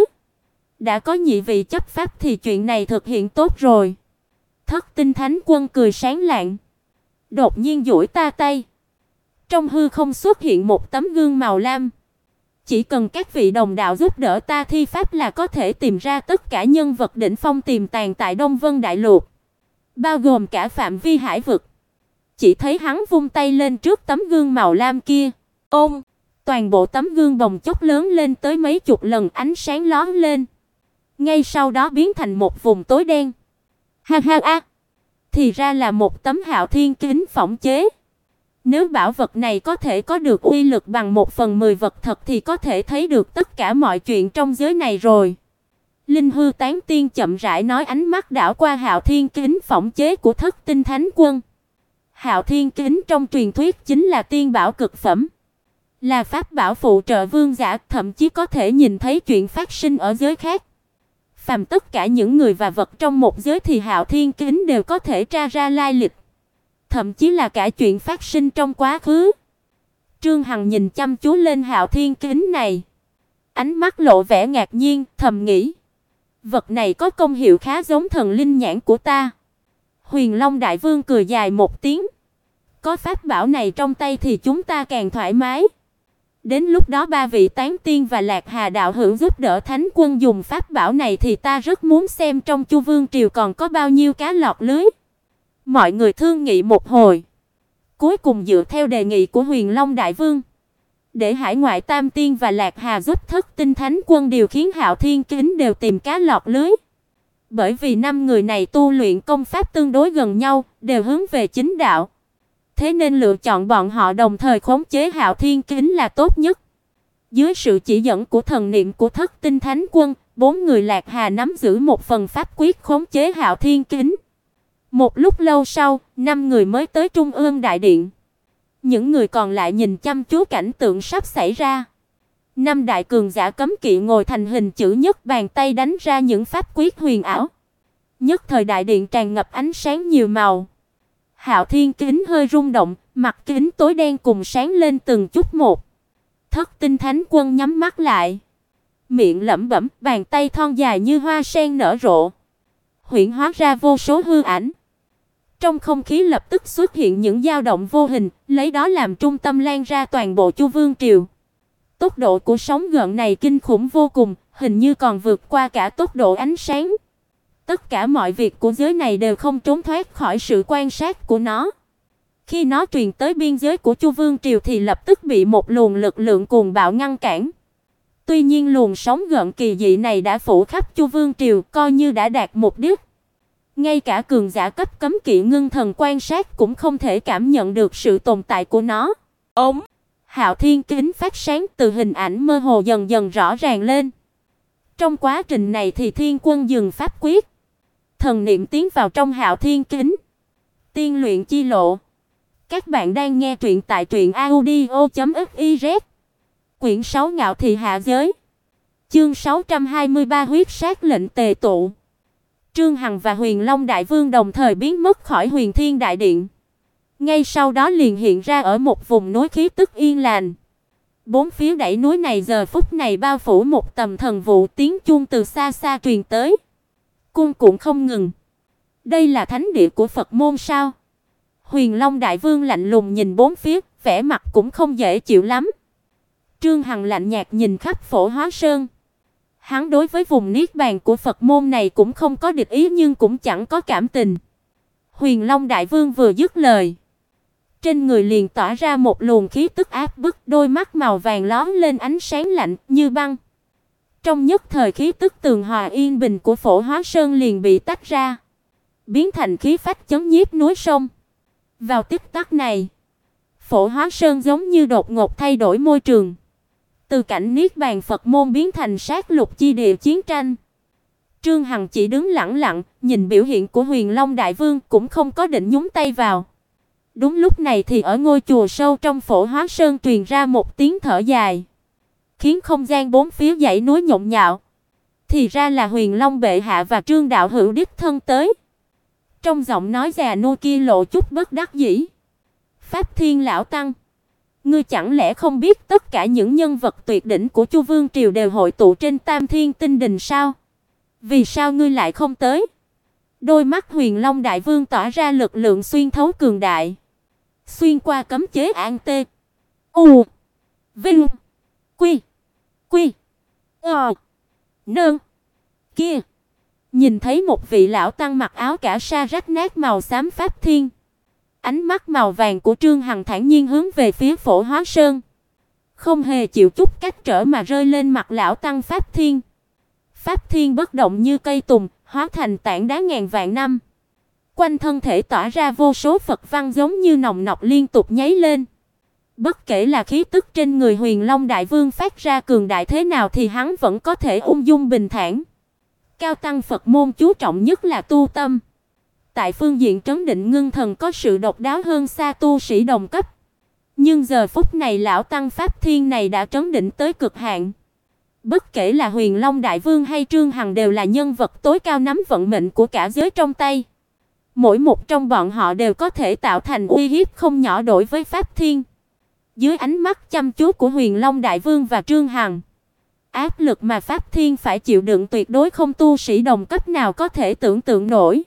Đã có nhị vị chấp pháp thì chuyện này thực hiện tốt rồi. Thất Tinh Thánh Quân cười sáng lạng, đột nhiên duỗi ta tay. Trong hư không xuất hiện một tấm gương màu lam. Chỉ cần các vị đồng đạo giúp đỡ ta thi pháp là có thể tìm ra tất cả nhân vật đỉnh phong tiềm tàng tại Đông Vân Đại Lục, bao gồm cả phạm vi hải vực. Chỉ thấy hắn vung tay lên trước tấm gương màu lam kia. Ôm, toàn bộ tấm gương bồng chốc lớn lên tới mấy chục lần, ánh sáng lóe lên. Ngay sau đó biến thành một vùng tối đen. Ha ha a, thì ra là một tấm Hạo Thiên kính phỏng chế. Nếu bảo vật này có thể có được uy lực bằng 1/10 vật thật thì có thể thấy được tất cả mọi chuyện trong giới này rồi. Linh Hư tán tiên chậm rãi nói, ánh mắt đảo qua Hạo Thiên kính phỏng chế của Thất Tinh Thánh Quân. Hạo Thiên kính trong truyền thuyết chính là tiên bảo cực phẩm, là pháp bảo phụ trợ vương giả, thậm chí có thể nhìn thấy chuyện phát sinh ở giới khác. Phàm tất cả những người và vật trong một giới thì Hạo Thiên kính đều có thể tra ra lai lịch, thậm chí là cả chuyện phát sinh trong quá khứ. Trương Hằng nhìn chăm chú lên Hạo Thiên kính này, ánh mắt lộ vẻ ngạc nhiên, thầm nghĩ, vật này có công hiệu khá giống thần linh nhãn của ta. Huyền Long Đại Vương cười dài một tiếng, có pháp bảo này trong tay thì chúng ta càng thoải mái. Đến lúc đó ba vị tán tiên và Lạc Hà đạo hữu giúp đỡ Thánh Quân dùng pháp bảo này thì ta rất muốn xem trong Chu Vương triều còn có bao nhiêu cá lọt lưới. Mọi người thương nghị một hồi, cuối cùng dựa theo đề nghị của Huyền Long Đại Vương, để Hải Ngoại Tam Tiên và Lạc Hà giúp Thất Tinh Thánh Quân điều khiến Hạo Thiên kính đều tìm cá lọt lưới. Bởi vì năm người này tu luyện công pháp tương đối gần nhau, đều hướng về chính đạo, thế nên lựa chọn bọn họ đồng thời khống chế Hạo Thiên kính là tốt nhất. Dưới sự chỉ dẫn của thần niệm của Thất Tinh Thánh Quân, 4 người Lạc Hà nắm giữ một phần pháp quyết khống chế Hạo Thiên kính. Một lúc lâu sau, 5 người mới tới Trung ương đại điện. Những người còn lại nhìn chăm chú cảnh tượng sắp xảy ra. 5 đại cường giả cấm kỵ ngồi thành hình chữ nhất, bàn tay đánh ra những pháp quyết huyền ảo. Nhất thời đại điện tràn ngập ánh sáng nhiều màu. Hạo Thiên kính hơi rung động, mặt kính tối đen cùng sáng lên từng chút một. Thất Tinh Thánh Quân nhắm mắt lại, miệng lẩm bẩm, bàn tay thon dài như hoa sen nở rộ, huyễn hóa ra vô số hư ảnh. Trong không khí lập tức xuất hiện những dao động vô hình, lấy đó làm trung tâm lan ra toàn bộ Chu Vương triều. Tốc độ của sóng gợn này kinh khủng vô cùng, hình như còn vượt qua cả tốc độ ánh sáng. Tất cả mọi việc của giới này đều không trốn thoát khỏi sự quan sát của nó. Khi nó truyền tới biên giới của Chu Vương triều thì lập tức bị một luồng lực lượng cuồng bạo ngăn cản. Tuy nhiên luồng sóng gợn kỳ dị này đã phủ khắp Chu Vương triều, coi như đã đạt mục đích. Ngay cả cường giả cấp cấm kỵ ngưng thần quan sát cũng không thể cảm nhận được sự tồn tại của nó. Ống Hạo Thiên kính phát sáng, từ hình ảnh mơ hồ dần dần rõ ràng lên. Trong quá trình này thì Thiên Quân dừng pháp quyết, thần niệm tiến vào trong Hạo Thiên kính. Tiên luyện chi lộ. Các bạn đang nghe truyện tại truyệnaudio.fiz. Quyển 6 Ngạo thị hạ giới. Chương 623 huyết sát lệnh tề tụ. Trương Hằng và Huyền Long Đại Vương đồng thời biến mất khỏi Huyền Thiên Đại Điện. Ngay sau đó liền hiện ra ở một vùng núi khí tức yên lành. Bốn phía dãy núi này giờ phút này bao phủ một tầm thần vụ, tiếng chuông từ xa xa truyền tới, cung cũng không ngừng. Đây là thánh địa của Phật môn sao? Huyền Long Đại Vương lạnh lùng nhìn bốn phía, vẻ mặt cũng không dễ chịu lắm. Trương Hằng lạnh nhạt nhìn khắp Phổ Hóa Sơn. Hắn đối với vùng niết bàn của Phật môn này cũng không có địch ý nhưng cũng chẳng có cảm tình. Huyền Long Đại Vương vừa dứt lời, trên người liền tỏa ra một luồng khí tức áp bức, đôi mắt màu vàng lóe lên ánh sáng lạnh như băng. Trong nhất thời khí tức tường hòa yên bình của Phổ Hóa Sơn liền bị tách ra, biến thành khí phách chấn nhiếp núi sông. Vào tích tắc này, Phổ Hóa Sơn giống như đột ngột thay đổi môi trường, từ cảnh niết bàn Phật môn biến thành sát lục chi địa chiến tranh. Trương Hằng chỉ đứng lặng lặng, nhìn biểu hiện của Huyền Long Đại Vương cũng không có định nhúng tay vào. Đúng lúc này thì ở ngôi chùa sâu trong Phổ Hóa Sơn truyền ra một tiếng thở dài, khiến không gian bốn phía dãy núi nhộn nhạo. Thì ra là Huyền Long bệ hạ và Trương đạo hữu đích thân tới. Trong giọng nói già nua kia lộ chút bất đắc dĩ. Pháp Thiên lão tăng, ngươi chẳng lẽ không biết tất cả những nhân vật tuyệt đỉnh của Chu Vương triều đều hội tụ trên Tam Thiên Tinh Đình sao? Vì sao ngươi lại không tới? Đôi mắt Huyền Long Đại Vương tỏa ra lực lượng xuyên thấu cường đại, xuyên qua cấm chế an tê. U Vinh Quy Quy Nương kia. Nhìn thấy một vị lão tăng mặc áo cả sa rách nát màu xám Pháp Thiên, ánh mắt màu vàng của Trương Hằng thản nhiên hướng về phía Phổ Hóa Sơn, không hề chịu chút cách trở mà rơi lên mặt lão tăng Pháp Thiên. Pháp Thiên bất động như cây tùng, hóa thành tảng đá ngàn vạn năm. Quanh thân thể tỏa ra vô số Phật văn giống như nòng nọc liên tục nháy lên. Bất kể là khí tức trên người Huyền Long Đại Vương phát ra cường đại thế nào thì hắn vẫn có thể ung dung bình thản. Cao tăng Phật môn chú trọng nhất là tu tâm. Tại phương diện trấn định ngưng thần có sự độc đáo hơn xa tu sĩ đồng cấp. Nhưng giờ phút này lão tăng Pháp Thiên này đã trấn định tới cực hạn. Bất kể là Huyền Long Đại Vương hay Trương Hằng đều là nhân vật tối cao nắm vận mệnh của cả giới trong tay. Mỗi một trong bọn họ đều có thể tạo thành uy hiếp không nhỏ đối với Pháp Thiên. Dưới ánh mắt chăm chú của Huyền Long Đại Vương và Trương Hằng, áp lực mà Pháp Thiên phải chịu đựng tuyệt đối không tu sĩ đồng cấp nào có thể tưởng tượng nổi.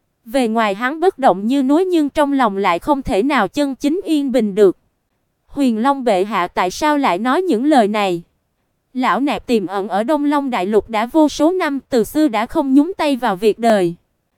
Về ngoài hắn bất động như núi nhưng trong lòng lại không thể nào chân chính yên bình được. Huyền Long bệ hạ tại sao lại nói những lời này? Lão nạp tiềm ẩn ở Đông Long đại lục đã vô số năm, từ xưa đã không nhúng tay vào việc đời.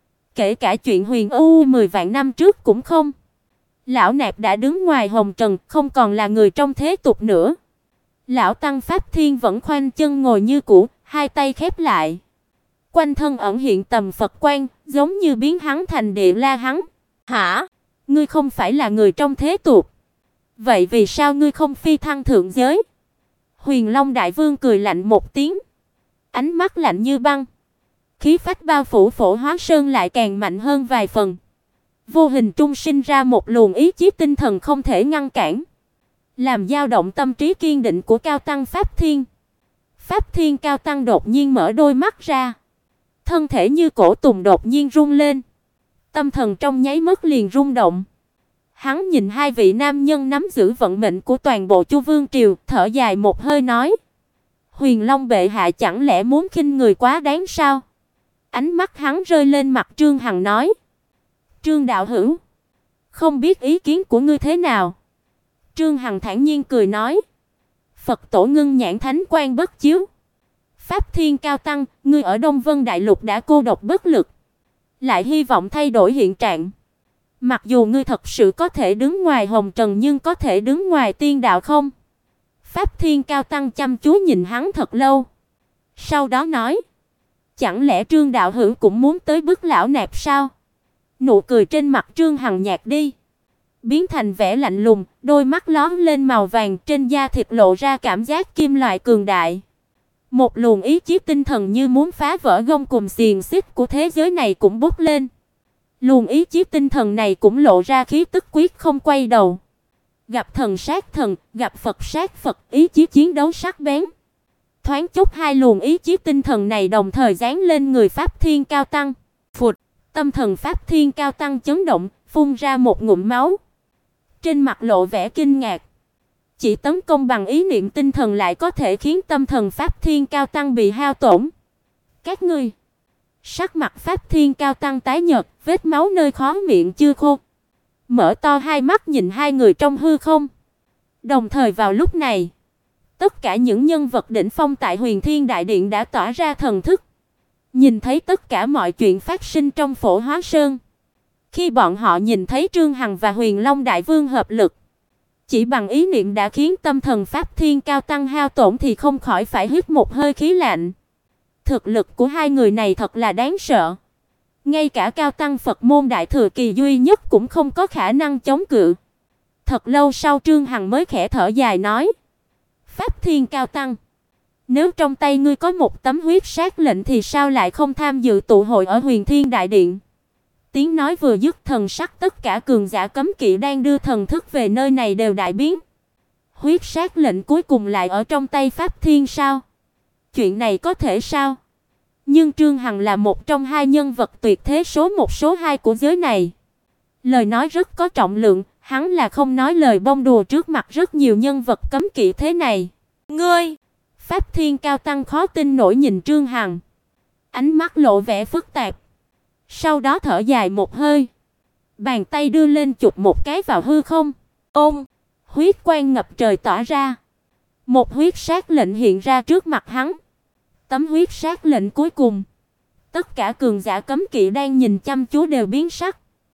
Kể cả chuyện Huyền U 10 vạn năm trước cũng không. Lão nạp đã đứng ngoài hồng trần, không còn là người trong thế tục nữa. Lão tăng Pháp Thiên vẫn khoanh chân ngồi như cũ, hai tay khép lại. Quanh thân ẩn hiện tầm Phật quang, giống như biến hắn thành Địa La Hán. Hả? Ngươi không phải là người trong thế tục. Vậy vì sao ngươi không phi thăng thượng giới? Huyền Long Đại Vương cười lạnh một tiếng, ánh mắt lạnh như băng. Khí phách bao phủ Phổ Hóa Sơn lại càng mạnh hơn vài phần. Vô hình trung sinh ra một luồng ý chí tinh thần không thể ngăn cản, làm dao động tâm trí kiên định của cao tăng Pháp Thiên. Pháp Thiên cao tăng đột nhiên mở đôi mắt ra, thân thể như cổ tùng đột nhiên rung lên. Tâm thần trong nháy mắt liền rung động. Hắn nhìn hai vị nam nhân nắm giữ vận mệnh của toàn bộ Chu Vương triều, thở dài một hơi nói: "Huyền Long bệ hạ chẳng lẽ muốn khinh người quá đáng sao?" Ánh mắt hắn rơi lên mặt Trương Hằng nói: "Trương đạo hữu, không biết ý kiến của ngươi thế nào?" Trương Hằng thản nhiên cười nói: "Phật tổ ngưng nhãn thánh quan bất chiếu. Pháp thiên cao tăng, ngươi ở Đông Vân Đại Lục đã cô độc bất lực, lại hy vọng thay đổi hiện trạng. Mặc dù ngươi thật sự có thể đứng ngoài hồng trần nhưng có thể đứng ngoài tiên đạo không?" Pháp thiên cao tăng chăm chú nhìn hắn thật lâu, sau đó nói: "Chẳng lẽ Trương đạo hữu cũng muốn tới bức lão nạp sao?" Nụ cười trên mặt Trương Hằng nhạt đi, biến thành vẻ lạnh lùng, đôi mắt lóe lên màu vàng, trên da thịt lộ ra cảm giác kim loại cường đại. Một luồng ý chí tinh thần như muốn phá vỡ gông cùm xiềng xích của thế giới này cũng bốc lên. Luồng ý chí tinh thần này cũng lộ ra khí tức quyết không quay đầu. Gặp thần sát thần, gặp Phật sát Phật, ý chí chiến đấu sắc bén. Thoáng chốc hai luồng ý chí tinh thần này đồng thời giáng lên người Pháp Thiên Cao Tăng. Phụt, tâm thần Pháp Thiên Cao Tăng chấn động, phun ra một ngụm máu. Trên mặt lộ vẻ kinh ngạc. Chỉ tấn công bằng ý niệm tinh thần lại có thể khiến tâm thần Pháp Thiên Cao Tăng bị hao tổn. Các ngươi. Sắc mặt Pháp Thiên Cao Tăng tái nhợt, vết máu nơi khóe miệng chưa khô. Mở to hai mắt nhìn hai người trong hư không. Đồng thời vào lúc này, tất cả những nhân vật đỉnh phong tại Huyền Thiên Đại Điện đã tỏa ra thần thức, nhìn thấy tất cả mọi chuyện phát sinh trong Phổ Hóa Sơn. Khi bọn họ nhìn thấy Trương Hằng và Huyền Long Đại Vương hợp lực, chỉ bằng ý niệm đã khiến tâm thần Pháp Thiên Cao Tăng hao tổn thì không khỏi phải hít một hơi khí lạnh. Thực lực của hai người này thật là đáng sợ. Ngay cả Cao Tăng Phật môn đại thừa kỳ duy nhất cũng không có khả năng chống cự. Thật lâu sau Trương Hằng mới khẽ thở dài nói: "Pháp Thiên Cao Tăng, nếu trong tay ngươi có một tấm huyết sát lệnh thì sao lại không tham dự tụ hội ở Huyền Thiên Đại Điện?" Tiếng nói vừa dứt, thần sắc tất cả cường giả cấm kỵ đang đưa thần thức về nơi này đều đại biến. Huyết sát lệnh cuối cùng lại ở trong tay Pháp Thiên sao? Chuyện này có thể sao? Nhưng Trương Hằng là một trong hai nhân vật tuyệt thế số một số hai của giới này. Lời nói rất có trọng lượng, hắn là không nói lời bông đùa trước mặt rất nhiều nhân vật cấm kỵ thế này. "Ngươi?" Pháp Thiên Cao Tăng khó tin nổi nhìn Trương Hằng, ánh mắt lộ vẻ phức tạp. Sau đó thở dài một hơi, bàn tay đưa lên chụp một cái vào hư không. Ôm, huyết quang ngập trời tỏa ra. Một huyết sát lệnh hiện ra trước mặt hắn. Tấm huyết sát lệnh cuối cùng, tất cả cường giả cấm kỵ đang nhìn chăm chú đều biến sắc,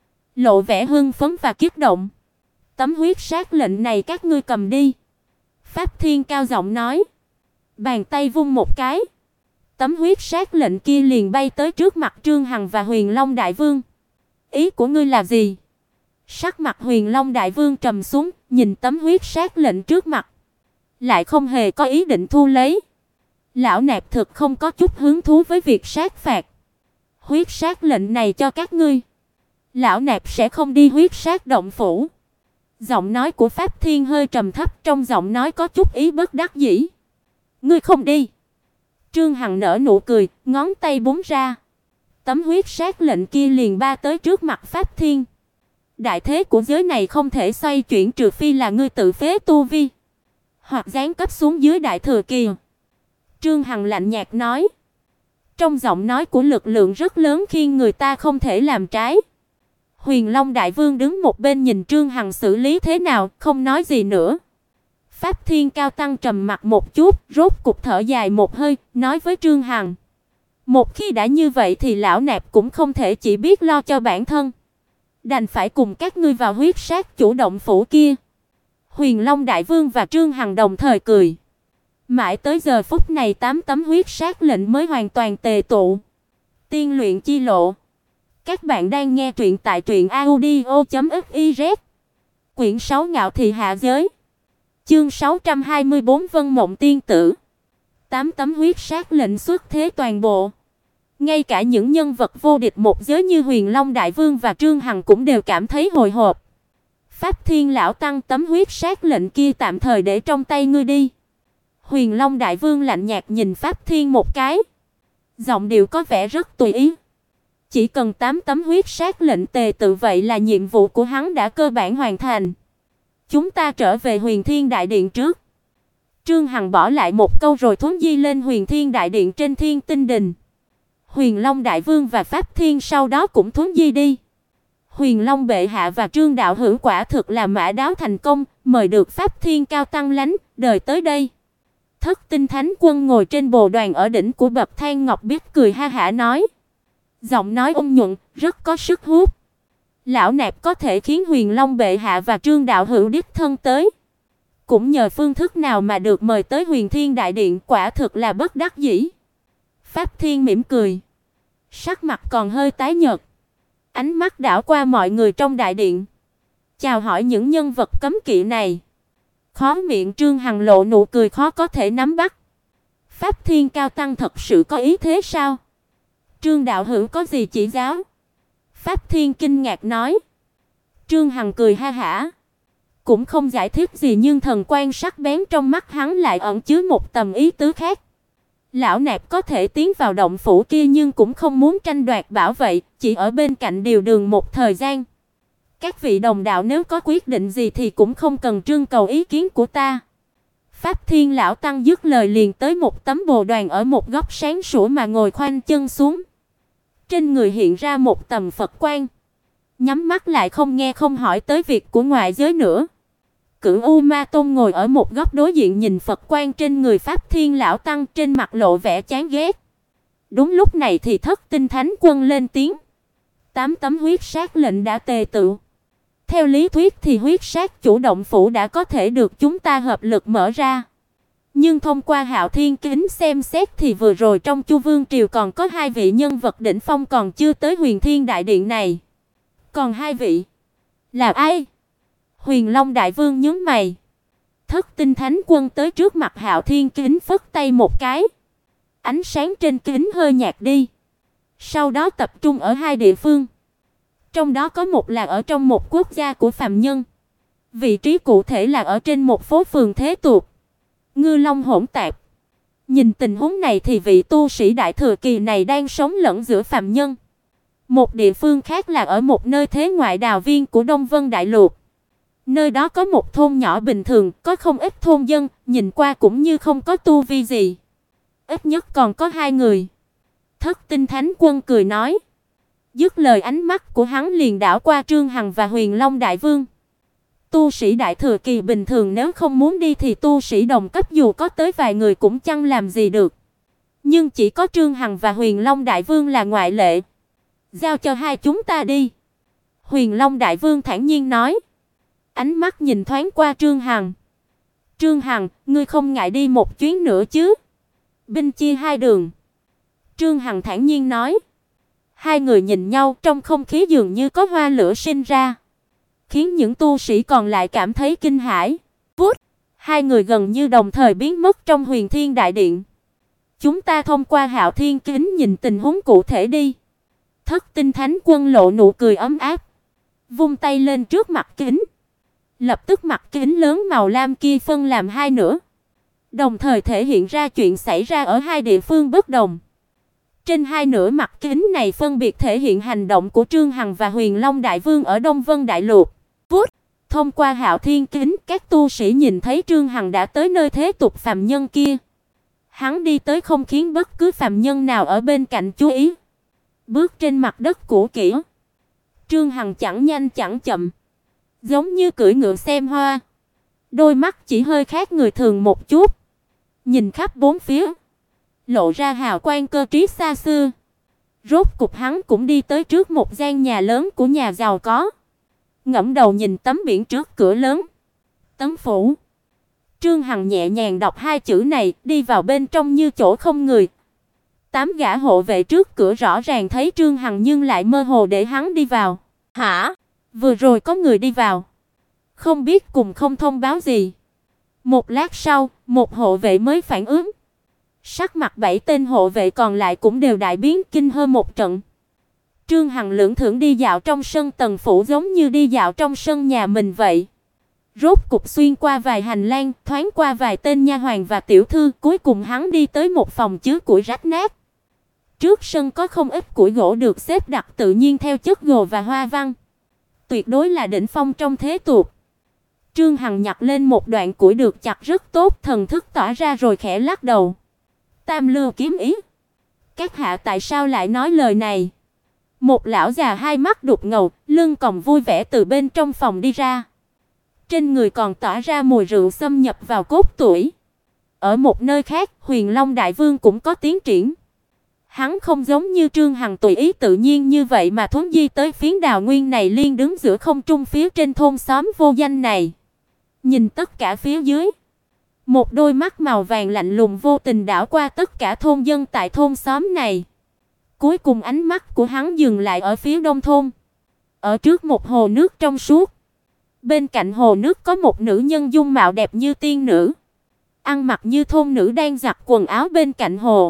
lộ vẻ hưng phấn và kích động. "Tấm huyết sát lệnh này các ngươi cầm đi." Pháp Thiên cao giọng nói. Bàn tay vung một cái, tấm huyết sát lệnh kia liền bay tới trước mặt Trương Hằng và Huyền Long Đại Vương. "Ý của ngươi là gì?" Sắc mặt Huyền Long Đại Vương trầm xuống, nhìn tấm huyết sát lệnh trước mặt, lại không hề có ý định thu lấy. Lão nạp thực không có chút hứng thú với việc sát phạt. Huyết sát lệnh này cho các ngươi, lão nạp sẽ không đi huyết sát động phủ. Giọng nói của Pháp Thiên hơi trầm thấp, trong giọng nói có chút ý bất đắc dĩ. "Ngươi không đi?" Trương Hằng nở nụ cười, ngón tay búng ra. Tấm huyết sát lệnh kia liền ba tới trước mặt Pháp Thiên. "Đại thế của giới này không thể xoay chuyển trừ phi là ngươi tự phế tu vi, hoặc giáng cấp xuống dưới đại thừa kỳ." Trương Hằng lạnh nhạt nói. Trong giọng nói của lực lượng rất lớn khiến người ta không thể làm trái. Huyền Long Đại Vương đứng một bên nhìn Trương Hằng xử lý thế nào, không nói gì nữa. Pháp Thiên Cao Tăng trầm mặt một chút, rốt cục thở dài một hơi, nói với Trương Hằng: "Một khi đã như vậy thì lão nạp cũng không thể chỉ biết lo cho bản thân, đành phải cùng các ngươi vào huyết sát chủ động phủ kia." Huyền Long Đại Vương và Trương Hằng đồng thời cười. Mãi tới giờ phút này 8 tấm huyết sát lệnh mới hoàn toàn tề tụ. Tiên luyện chi lộ. Các bạn đang nghe truyện tại truyệnaudio.fiz. Quyển 6 Ngạo thị hạ giới. Chương 624 Vân Mộng tiên tử. 8 tấm huyết sát lệnh xuất thế toàn bộ. Ngay cả những nhân vật vô địch một giới như Huyền Long Đại Vương và Trương Hằng cũng đều cảm thấy hồi hộp. Pháp Thiên lão tăng, tấm huyết sát lệnh kia tạm thời để trong tay ngươi đi. Huyền Long Đại Vương lạnh nhạt nhìn Pháp Thiên một cái, giọng điệu có vẻ rất tùy ý. Chỉ cần 8 tấm huyết sát lệnh tề tự vậy là nhiệm vụ của hắn đã cơ bản hoàn thành. Chúng ta trở về Huyền Thiên Đại Điện trước. Trương Hằng bỏ lại một câu rồi thuấn di lên Huyền Thiên Đại Điện trên Thiên Tinh Đình. Huyền Long Đại Vương và Pháp Thiên sau đó cũng thuấn di đi. Huyền Long bệ hạ và Trương đạo hữu quả thực là mã đáo thành công, mời được Pháp Thiên cao tăng lánh đời tới đây. Thất Tinh Thánh Quân ngồi trên bồ đoàn ở đỉnh của bậc thang ngọc biết cười ha hả nói, giọng nói ôn nhuận, rất có sức hút. Lão nạp có thể khiến Huyền Long bệ hạ và Trương đạo hữu đích thân tới, cũng nhờ phương thức nào mà được mời tới Huyền Thiên Đại Điện, quả thực là bất đắc dĩ. Pháp Thiên mỉm cười, sắc mặt còn hơi tái nhợt, ánh mắt đảo qua mọi người trong đại điện, chào hỏi những nhân vật cấm kỵ này. Khóe miệng Trương Hằng lộ nụ cười khó có thể nắm bắt. Pháp Thiên cao tăng thật sự có ý thế sao? Trương đạo hữu có gì chỉ giáo? Pháp Thiên kinh ngạc nói. Trương Hằng cười ha hả, cũng không giải thích gì, nhưng thần quan sắc bén trong mắt hắn lại ẩn chứa một tầm ý tứ khác. Lão nạp có thể tiến vào động phủ kia nhưng cũng không muốn tranh đoạt bảo vệ, chỉ ở bên cạnh điều đường một thời gian. Các vị đồng đạo nếu có quyết định gì thì cũng không cần trưng cầu ý kiến của ta. Pháp Thiên lão tăng dứt lời liền tới một tấm bồ đoàn ở một góc sáng sủa mà ngồi khoanh chân xuống. Trên người hiện ra một tầm Phật quang, nhắm mắt lại không nghe không hỏi tới việc của ngoại giới nữa. Cửu U Ma Tôn ngồi ở một góc đối diện nhìn Phật quang trên người Pháp Thiên lão tăng, trên mặt lộ vẻ chán ghét. Đúng lúc này thì Thất Tinh Thánh Quân lên tiếng. 8 tấm huyết sát lệnh đã tề tựu. Theo lý thuyết thì huyết sát chủ động phủ đã có thể được chúng ta hợp lực mở ra. Nhưng thông qua Hạo Thiên Kính xem xét thì vừa rồi trong Chu Vương triều còn có 2 vị nhân vật đỉnh phong còn chưa tới Huyền Thiên Đại Điện này. Còn 2 vị là ai? Huyền Long Đại Vương nhướng mày. Thất Tinh Thánh Quân tới trước mặt Hạo Thiên Kính phất tay một cái. Ánh sáng trên kính hơi nhạt đi. Sau đó tập trung ở 2 địa phương. Trong đó có một là ở trong một quốc gia của phàm nhân. Vị trí cụ thể là ở trên một phố phường thế tục. Ngư long hỗn tạp. Nhìn tình huống này thì vị tu sĩ đại thừa kỳ này đang sống lẫn giữa phàm nhân. Một địa phương khác là ở một nơi thế ngoại đào viên của Đông Vân Đại Lục. Nơi đó có một thôn nhỏ bình thường, có không ít thôn dân, nhìn qua cũng như không có tu vi gì. Ít nhất còn có 2 người. Thất Tinh Thánh Quân cười nói. Dứt lời ánh mắt của hắn liền đảo qua Trương Hằng và Huyền Long Đại Vương. Tu sĩ đại thừa kỳ bình thường nếu không muốn đi thì tu sĩ đồng cấp dù có tới vài người cũng chẳng làm gì được. Nhưng chỉ có Trương Hằng và Huyền Long Đại Vương là ngoại lệ. Giao cho hai chúng ta đi. Huyền Long Đại Vương thản nhiên nói. Ánh mắt nhìn thoáng qua Trương Hằng. Trương Hằng, ngươi không ngại đi một chuyến nữa chứ? Binh chia 2 đường. Trương Hằng thản nhiên nói. 2 người nhìn nhau, trong không khí dường như có hoa lửa sinh ra, khiến những tu sĩ còn lại cảm thấy kinh hãi. Vút, 2 người gần như đồng thời biến mất trong Huyền Thiên Đại Điện. Chúng ta thông qua Hạo Thiên Kính nhìn tình huống cụ thể đi. Thất Tinh Thánh Quân lộ nụ cười ấm áp, vung tay lên trước mặt kính. Lập tức mặt kính lớn màu lam kia phân làm 2 nửa, đồng thời thể hiện ra chuyện xảy ra ở 2 địa phương bất đồng. Trên 2 nửa mặt kính này phân biệt thể hiện hành động của Trương Hằng và Huyền Long Đại Vương ở Đông Vân Đại Lục. Vút, thông qua Hạo Thiên Kính, các tu sĩ nhìn thấy Trương Hằng đã tới nơi thế tục phàm nhân kia. Hắn đi tới không khiến bất cứ phàm nhân nào ở bên cạnh chú ý. Bước trên mặt đất cũ kỹ. Trương Hằng chẳng nhanh chẳng chậm, giống như cưỡi ngựa xem hoa. Đôi mắt chỉ hơi khác người thường một chút, nhìn khắp bốn phía, lộ ra hào quang cơ trí xa xưa. Rốt cục hắn cũng đi tới trước một gian nhà lớn của nhà giàu có. Ngẩng đầu nhìn tấm biển trước cửa lớn. Tấm phủ. Trương Hằng nhẹ nhàng đọc 2 chữ này, đi vào bên trong như chỗ không người. 8 gã hộ vệ trước cửa rõ ràng thấy Trương Hằng nhưng lại mơ hồ để hắn đi vào. Hả? Vừa rồi có người đi vào. Không biết cùng không thông báo gì. Một lát sau, một hộ vệ mới phản ứng. Sắc mặt 7 tên hộ vệ còn lại cũng đều đại biến kinh hơ một trận. Trương Hằng lững thững đi dạo trong sân tần phủ giống như đi dạo trong sân nhà mình vậy. Rốt cục xuyên qua vài hành lang, thoáng qua vài tên nha hoàn và tiểu thư, cuối cùng hắn đi tới một phòng chứa củi rách nát. Trước sân có không ít củi gỗ được xếp đặt tự nhiên theo chất gỗ và hoa văn, tuyệt đối là đỉnh phong trong thế tục. Trương Hằng nhặt lên một đoạn củi được chặt rất tốt, thần thức tỏa ra rồi khẽ lắc đầu. Tam lưu kiếm ý. Các hạ tại sao lại nói lời này? Một lão già hai mắt đục ngầu, lưng còng vui vẻ từ bên trong phòng đi ra. Trên người còn tỏa ra mùi rượu xâm nhập vào cốt tủy. Ở một nơi khác, Huyền Long Đại Vương cũng có tiến triển. Hắn không giống như Trương Hằng tùy ý tự nhiên như vậy mà thuấn di tới phiến đào nguyên này, liên đứng giữa không trung phía trên thôn xóm vô danh này. Nhìn tất cả phía dưới, một đôi mắt màu vàng lạnh lùng vô tình đảo qua tất cả thôn dân tại thôn xóm này. Cuối cùng ánh mắt của hắn dừng lại ở phía đông thôn. Ở trước một hồ nước trong suốt. Bên cạnh hồ nước có một nữ nhân dung mạo đẹp như tiên nữ, ăn mặc như thôn nữ đang giặt quần áo bên cạnh hồ,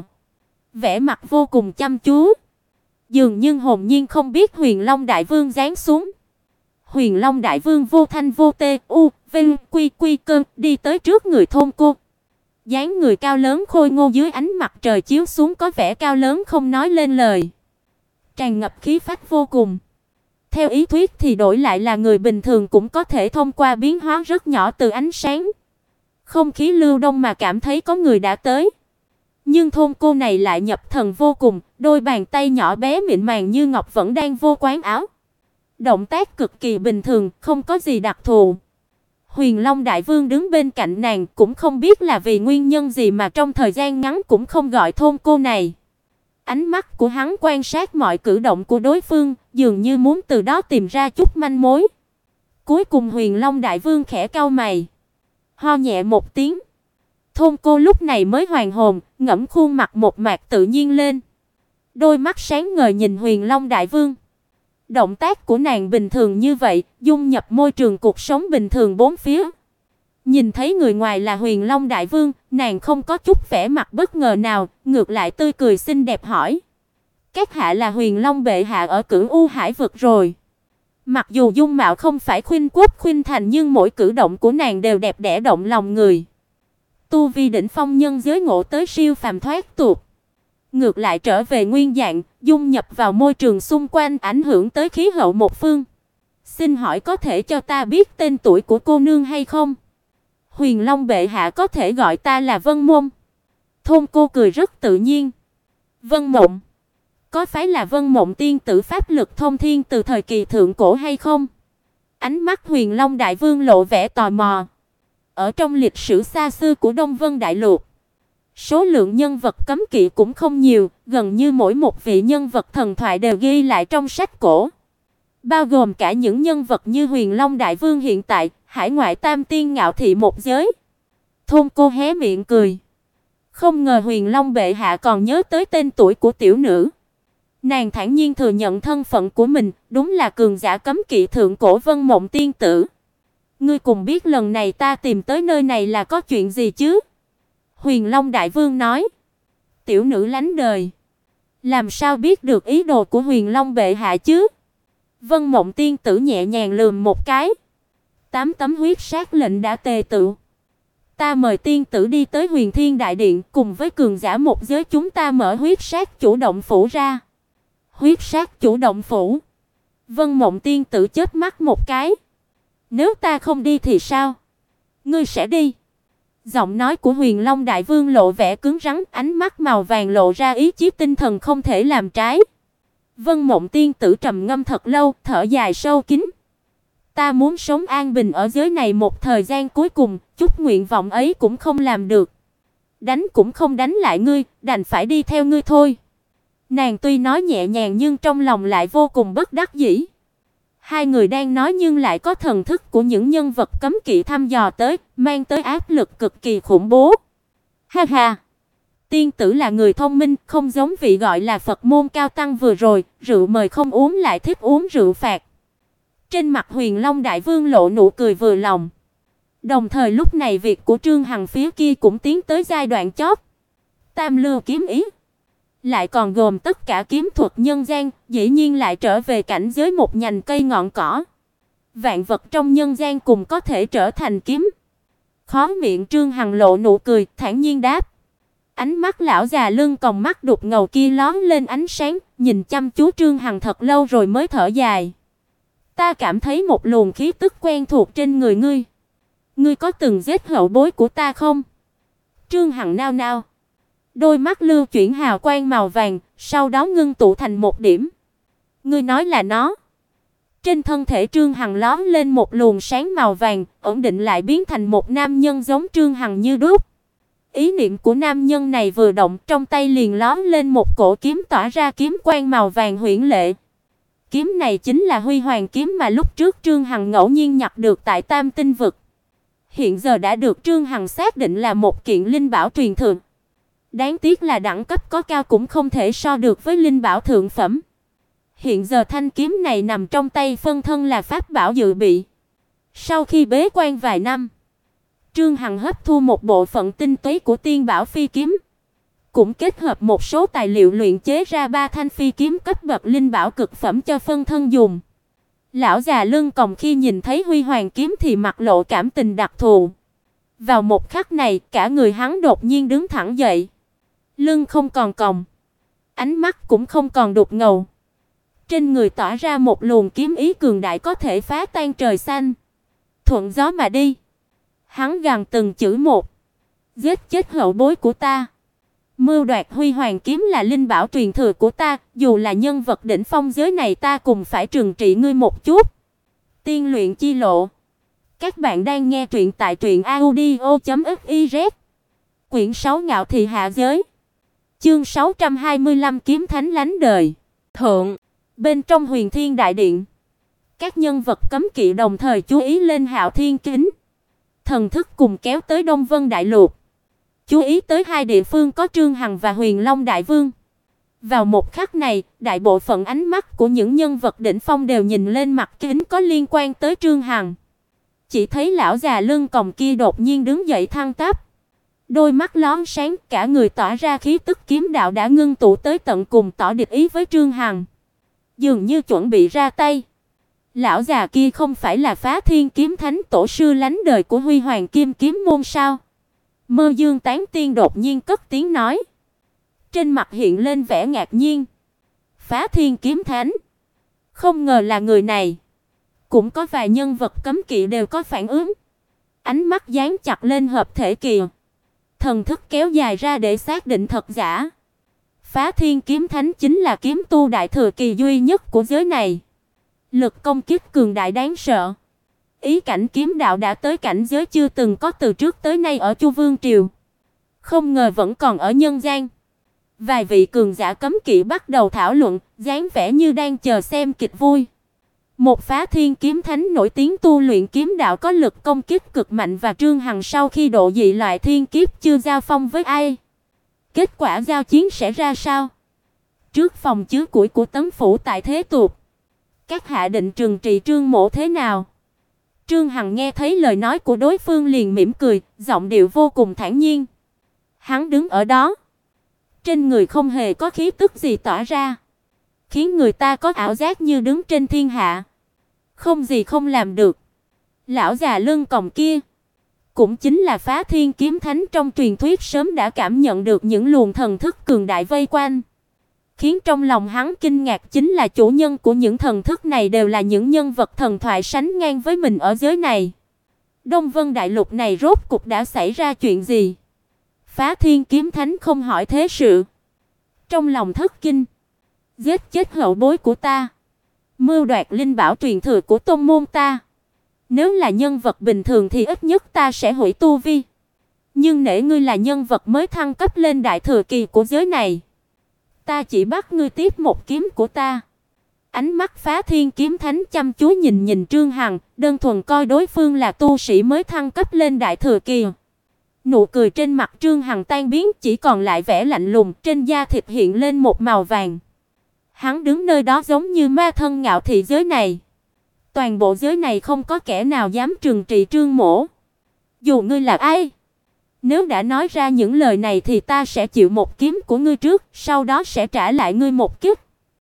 vẻ mặt vô cùng chăm chú, dường như hồn nhiên không biết Huyền Long Đại Vương giáng xuống. Huyền Long Đại Vương vô thanh vô tê, vinh quy quy cơ đi tới trước người thôn cô. Dáng người cao lớn khôi ngô dưới ánh mặt trời chiếu xuống có vẻ cao lớn không nói lên lời, tràn ngập khí phách vô cùng. Theo ý thuyết thì đổi lại là người bình thường cũng có thể thông qua biến hóa rất nhỏ từ ánh sáng, không khí lưu động mà cảm thấy có người đã tới. Nhưng thôn cô này lại nhập thần vô cùng, đôi bàn tay nhỏ bé mịn màng như ngọc vẫn đang vô quán áo. Động tác cực kỳ bình thường, không có gì đặc thù. Huyền Long Đại Vương đứng bên cạnh nàng, cũng không biết là vì nguyên nhân gì mà trong thời gian ngắn cũng không gọi thôn cô này. Ánh mắt của hắn quan sát mọi cử động của đối phương, dường như muốn từ đó tìm ra chút manh mối. Cuối cùng Huyền Long Đại Vương khẽ cau mày, ho nhẹ một tiếng. Thôn cô lúc này mới hoàn hồn, ngẩng khuôn mặt một mạc tự nhiên lên. Đôi mắt sáng ngời nhìn Huyền Long Đại Vương. Động tác của nàng bình thường như vậy, dung nhập môi trường cuộc sống bình thường bốn phía. Nhìn thấy người ngoài là Huyền Long Đại Vương, nàng không có chút vẻ mặt bất ngờ nào, ngược lại tươi cười xinh đẹp hỏi: "Các hạ là Huyền Long bệ hạ ở Cửu U Hải vực rồi?" Mặc dù dung mạo không phải khuynh quốc khuynh thành, nhưng mỗi cử động của nàng đều đẹp đẽ động lòng người. Tu vi đỉnh phong nhân giới ngộ tới siêu phàm thoát tục, ngược lại trở về nguyên dạng, dung nhập vào môi trường xung quanh, ảnh hưởng tới khí hậu một phương. "Xin hỏi có thể cho ta biết tên tuổi của cô nương hay không?" "Huyền Long bệ hạ có thể gọi ta là Vân Mộng." Thôn cô cười rất tự nhiên. "Vân Mộng? Có phải là Vân Mộng tiên tử pháp lực thông thiên từ thời kỳ thượng cổ hay không?" Ánh mắt Huyền Long Đại Vương lộ vẻ tò mò. Ở trong lịch sử xa xưa của Đông Vân Đại Lục, số lượng nhân vật cấm kỵ cũng không nhiều, gần như mỗi một vị nhân vật thần thoại đều ghi lại trong sách cổ, bao gồm cả những nhân vật như Huyền Long Đại Vương hiện tại, hải ngoại tam tiên ngạo thị một giới. Thôn cô hé miệng cười. Không ngờ Huyền Long bệ hạ còn nhớ tới tên tuổi của tiểu nữ. Nàng thản nhiên thừa nhận thân phận của mình, đúng là cường giả cấm kỵ thượng cổ Vân Mộng tiên tử. "Ngươi cùng biết lần này ta tìm tới nơi này là có chuyện gì chứ?" Huyền Long Đại Vương nói. "Tiểu nữ lánh đời, làm sao biết được ý đồ của Huyền Long bệ hạ chứ?" Vân Mộng tiên tử nhẹ nhàng lườm một cái. 8 tấm huyết sát lệnh đã tề tựu. Ta mời tiên tử đi tới Huyền Thiên Đại Điện, cùng với cường giả một giới chúng ta mở huyết sát chủ động phủ ra. Huyết sát chủ động phủ? Vân Mộng tiên tử chớp mắt một cái. Nếu ta không đi thì sao? Ngươi sẽ đi? Giọng nói của Huyền Long Đại Vương lộ vẻ cứng rắn, ánh mắt màu vàng lộ ra ý chí tinh thần không thể làm trái. Vân Mộng tiên tử trầm ngâm thật lâu, thở dài sâu kín. Ta muốn sống an bình ở giới này một thời gian cuối cùng, chút nguyện vọng ấy cũng không làm được. Đánh cũng không đánh lại ngươi, đành phải đi theo ngươi thôi. Nàng tuy nói nhẹ nhàng nhưng trong lòng lại vô cùng bất đắc dĩ. Hai người đang nói nhưng lại có thần thức của những nhân vật cấm kỵ thăm dò tới, mang tới áp lực cực kỳ khủng bố. Ha ha! Tiên tử là người thông minh, không giống vị gọi là Phật môn cao tăng vừa rồi, rượu mời không uống lại thích uống rượu phạt. Trên mặt Huyền Long Đại Vương lộ nụ cười vừa lòng. Đồng thời lúc này việc của Trương Hằng phía kia cũng tiến tới giai đoạn chót. Tam lưu kiếm ý, lại còn gồm tất cả kiếm thuật nhân gian, dĩ nhiên lại trở về cảnh giới một nhành cây ngọn cỏ. Vạn vật trong nhân gian cùng có thể trở thành kiếm. Khóe miệng Trương Hằng lộ nụ cười, thản nhiên đáp: Ánh mắt lão già lưng còng mắt đục ngầu kia lóe lên ánh sáng, nhìn chăm chú Trương Hằng thật lâu rồi mới thở dài. Ta cảm thấy một luồng khí tức quen thuộc trên người ngươi. Ngươi có từng giết hậu bối của ta không? Trương Hằng nao nao. Đôi mắt lưu chuyển hào quang màu vàng, sau đó ngưng tụ thành một điểm. Ngươi nói là nó? Trên thân thể Trương Hằng lóe lên một luồng sáng màu vàng, ổn định lại biến thành một nam nhân giống Trương Hằng như đúc. Ý niệm của nam nhân này vừa động, trong tay liền lóe lên một cổ kiếm tỏa ra kiếm quang màu vàng huyễn lệ. Kiếm này chính là Huy Hoàng kiếm mà lúc trước Trương Hằng ngẫu nhiên nhặt được tại Tam Tinh vực. Hiện giờ đã được Trương Hằng xác định là một kiện linh bảo truyền thượng. Đáng tiếc là đẳng cấp có cao cũng không thể so được với linh bảo thượng phẩm. Hiện giờ thanh kiếm này nằm trong tay phân thân là pháp bảo dự bị. Sau khi bế quan vài năm, Trương Hằng hấp thu một bộ phận tinh túy của tiên bảo phi kiếm, cũng kết hợp một số tài liệu luyện chế ra 3 thanh phi kiếm cấp bậc linh bảo cực phẩm cho phân thân dùng. Lão già lưng còng khi nhìn thấy Huy Hoàng kiếm thì mặt lộ cảm tình đặc thù. Vào một khắc này, cả người hắn đột nhiên đứng thẳng dậy. Lưng không còn còng, ánh mắt cũng không còn đục ngầu. Trên người tỏa ra một luồng kiếm ý cường đại có thể phá tan trời xanh. Thuận gió mà đi. Hắn gằn từng chữ một. Giết chết hậu bối của ta. Mưu đoạt Huy Hoàng kiếm là linh bảo truyền thừa của ta, dù là nhân vật đỉnh phong giới này ta cũng phải trừng trị ngươi một chút. Tiên luyện chi lộ. Các bạn đang nghe truyện tại truyệnaudio.fiz. Quyển 6 Ngạo thị hạ giới. Chương 625 kiếm thánh lánh đời. Thượng. Bên trong Huyền Thiên đại điện, các nhân vật cấm kỵ đồng thời chú ý lên Hạo Thiên kính. Thần thức cùng kéo tới Đông Vân đại lục. Chú ý tới hai địa phương có Trương Hằng và Huyền Long đại vương. Vào một khắc này, đại bộ phận ánh mắt của những nhân vật đỉnh phong đều nhìn lên mặt kính có liên quan tới Trương Hằng. Chỉ thấy lão già lưng còng kia đột nhiên đứng dậy thẳng tắp. Đôi mắt lóe sáng, cả người tỏa ra khí tức kiếm đạo đã ngưng tụ tới tận cùng, tỏ địch ý với Trương Hằng. Dường như chuẩn bị ra tay. Lão già kia không phải là Phá Thiên kiếm thánh tổ sư lánh đời của Huy Hoàng Kim kiếm môn sao? Mơ Dương Tán Tiên đột nhiên cất tiếng nói. Trên mặt hiện lên vẻ ngạc nhiên. Phá Thiên kiếm thánh? Không ngờ là người này. Cũng có vài nhân vật cấm kỵ đều có phản ứng. Ánh mắt dán chặt lên hợp thể kìa. Thần thức kéo dài ra để xác định thật giả. Phá Thiên kiếm thánh chính là kiếm tu đại thừa kỳ duy nhất của giới này. Lực công kích cường đại đáng sợ. Ý cảnh kiếm đạo đã tới cảnh giới chưa từng có từ trước tới nay ở Chu Vương triều. Không ngờ vẫn còn ở nhân gian. Vài vị cường giả cấm kỵ bắt đầu thảo luận, dáng vẻ như đang chờ xem kịch vui. Một Phá Thiên kiếm thánh nổi tiếng tu luyện kiếm đạo có lực công kích cực mạnh và Trương Hằng sau khi độ dị loại thiên kiếp chưa giao phong với ai. Kết quả giao chiến sẽ ra sao? Trước phòng chứa củi của Tấn phủ tại Thế Tục, các hạ định trừng trị Trương mỗ thế nào? Trương Hằng nghe thấy lời nói của đối phương liền mỉm cười, giọng điệu vô cùng thản nhiên. Hắn đứng ở đó, trên người không hề có khí tức gì tỏa ra, khiến người ta có ảo giác như đứng trên thiên hạ, không gì không làm được. Lão già lưng còng kia cũng chính là Phá Thiên kiếm thánh trong truyền thuyết sớm đã cảm nhận được những luồng thần thức cường đại vây quanh. Khiến trong lòng hắn kinh ngạc chính là chủ nhân của những thần thức này đều là những nhân vật thần thoại sánh ngang với mình ở giới này. Đông Vân đại lục này rốt cục đã xảy ra chuyện gì? Phá Thiên kiếm thánh không hỏi thế sự, trong lòng thất kinh. Giết chết hậu bối của ta, mưu đoạt linh bảo truyền thừa của tôn môn ta. Nếu là nhân vật bình thường thì ít nhất ta sẽ hủy tu vi. Nhưng nể ngươi là nhân vật mới thăng cấp lên đại thừa kỳ của giới này, ta chỉ bắt ngươi tiếp một kiếm của ta. Ánh mắt Phá Thiên kiếm thánh chăm chú nhìn Trương Hằng, đơn thuần coi đối phương là tu sĩ mới thăng cấp lên đại thừa kỳ. Nụ cười trên mặt Trương Hằng tan biến, chỉ còn lại vẻ lạnh lùng, trên da thịt hiện lên một màu vàng. Hắn đứng nơi đó giống như ma thân ngạo thị giới này. Toàn bộ giới này không có kẻ nào dám trừng trị Trương mỗ. Dù ngươi là ai, nếu đã nói ra những lời này thì ta sẽ chịu một kiếm của ngươi trước, sau đó sẽ trả lại ngươi một kiếp.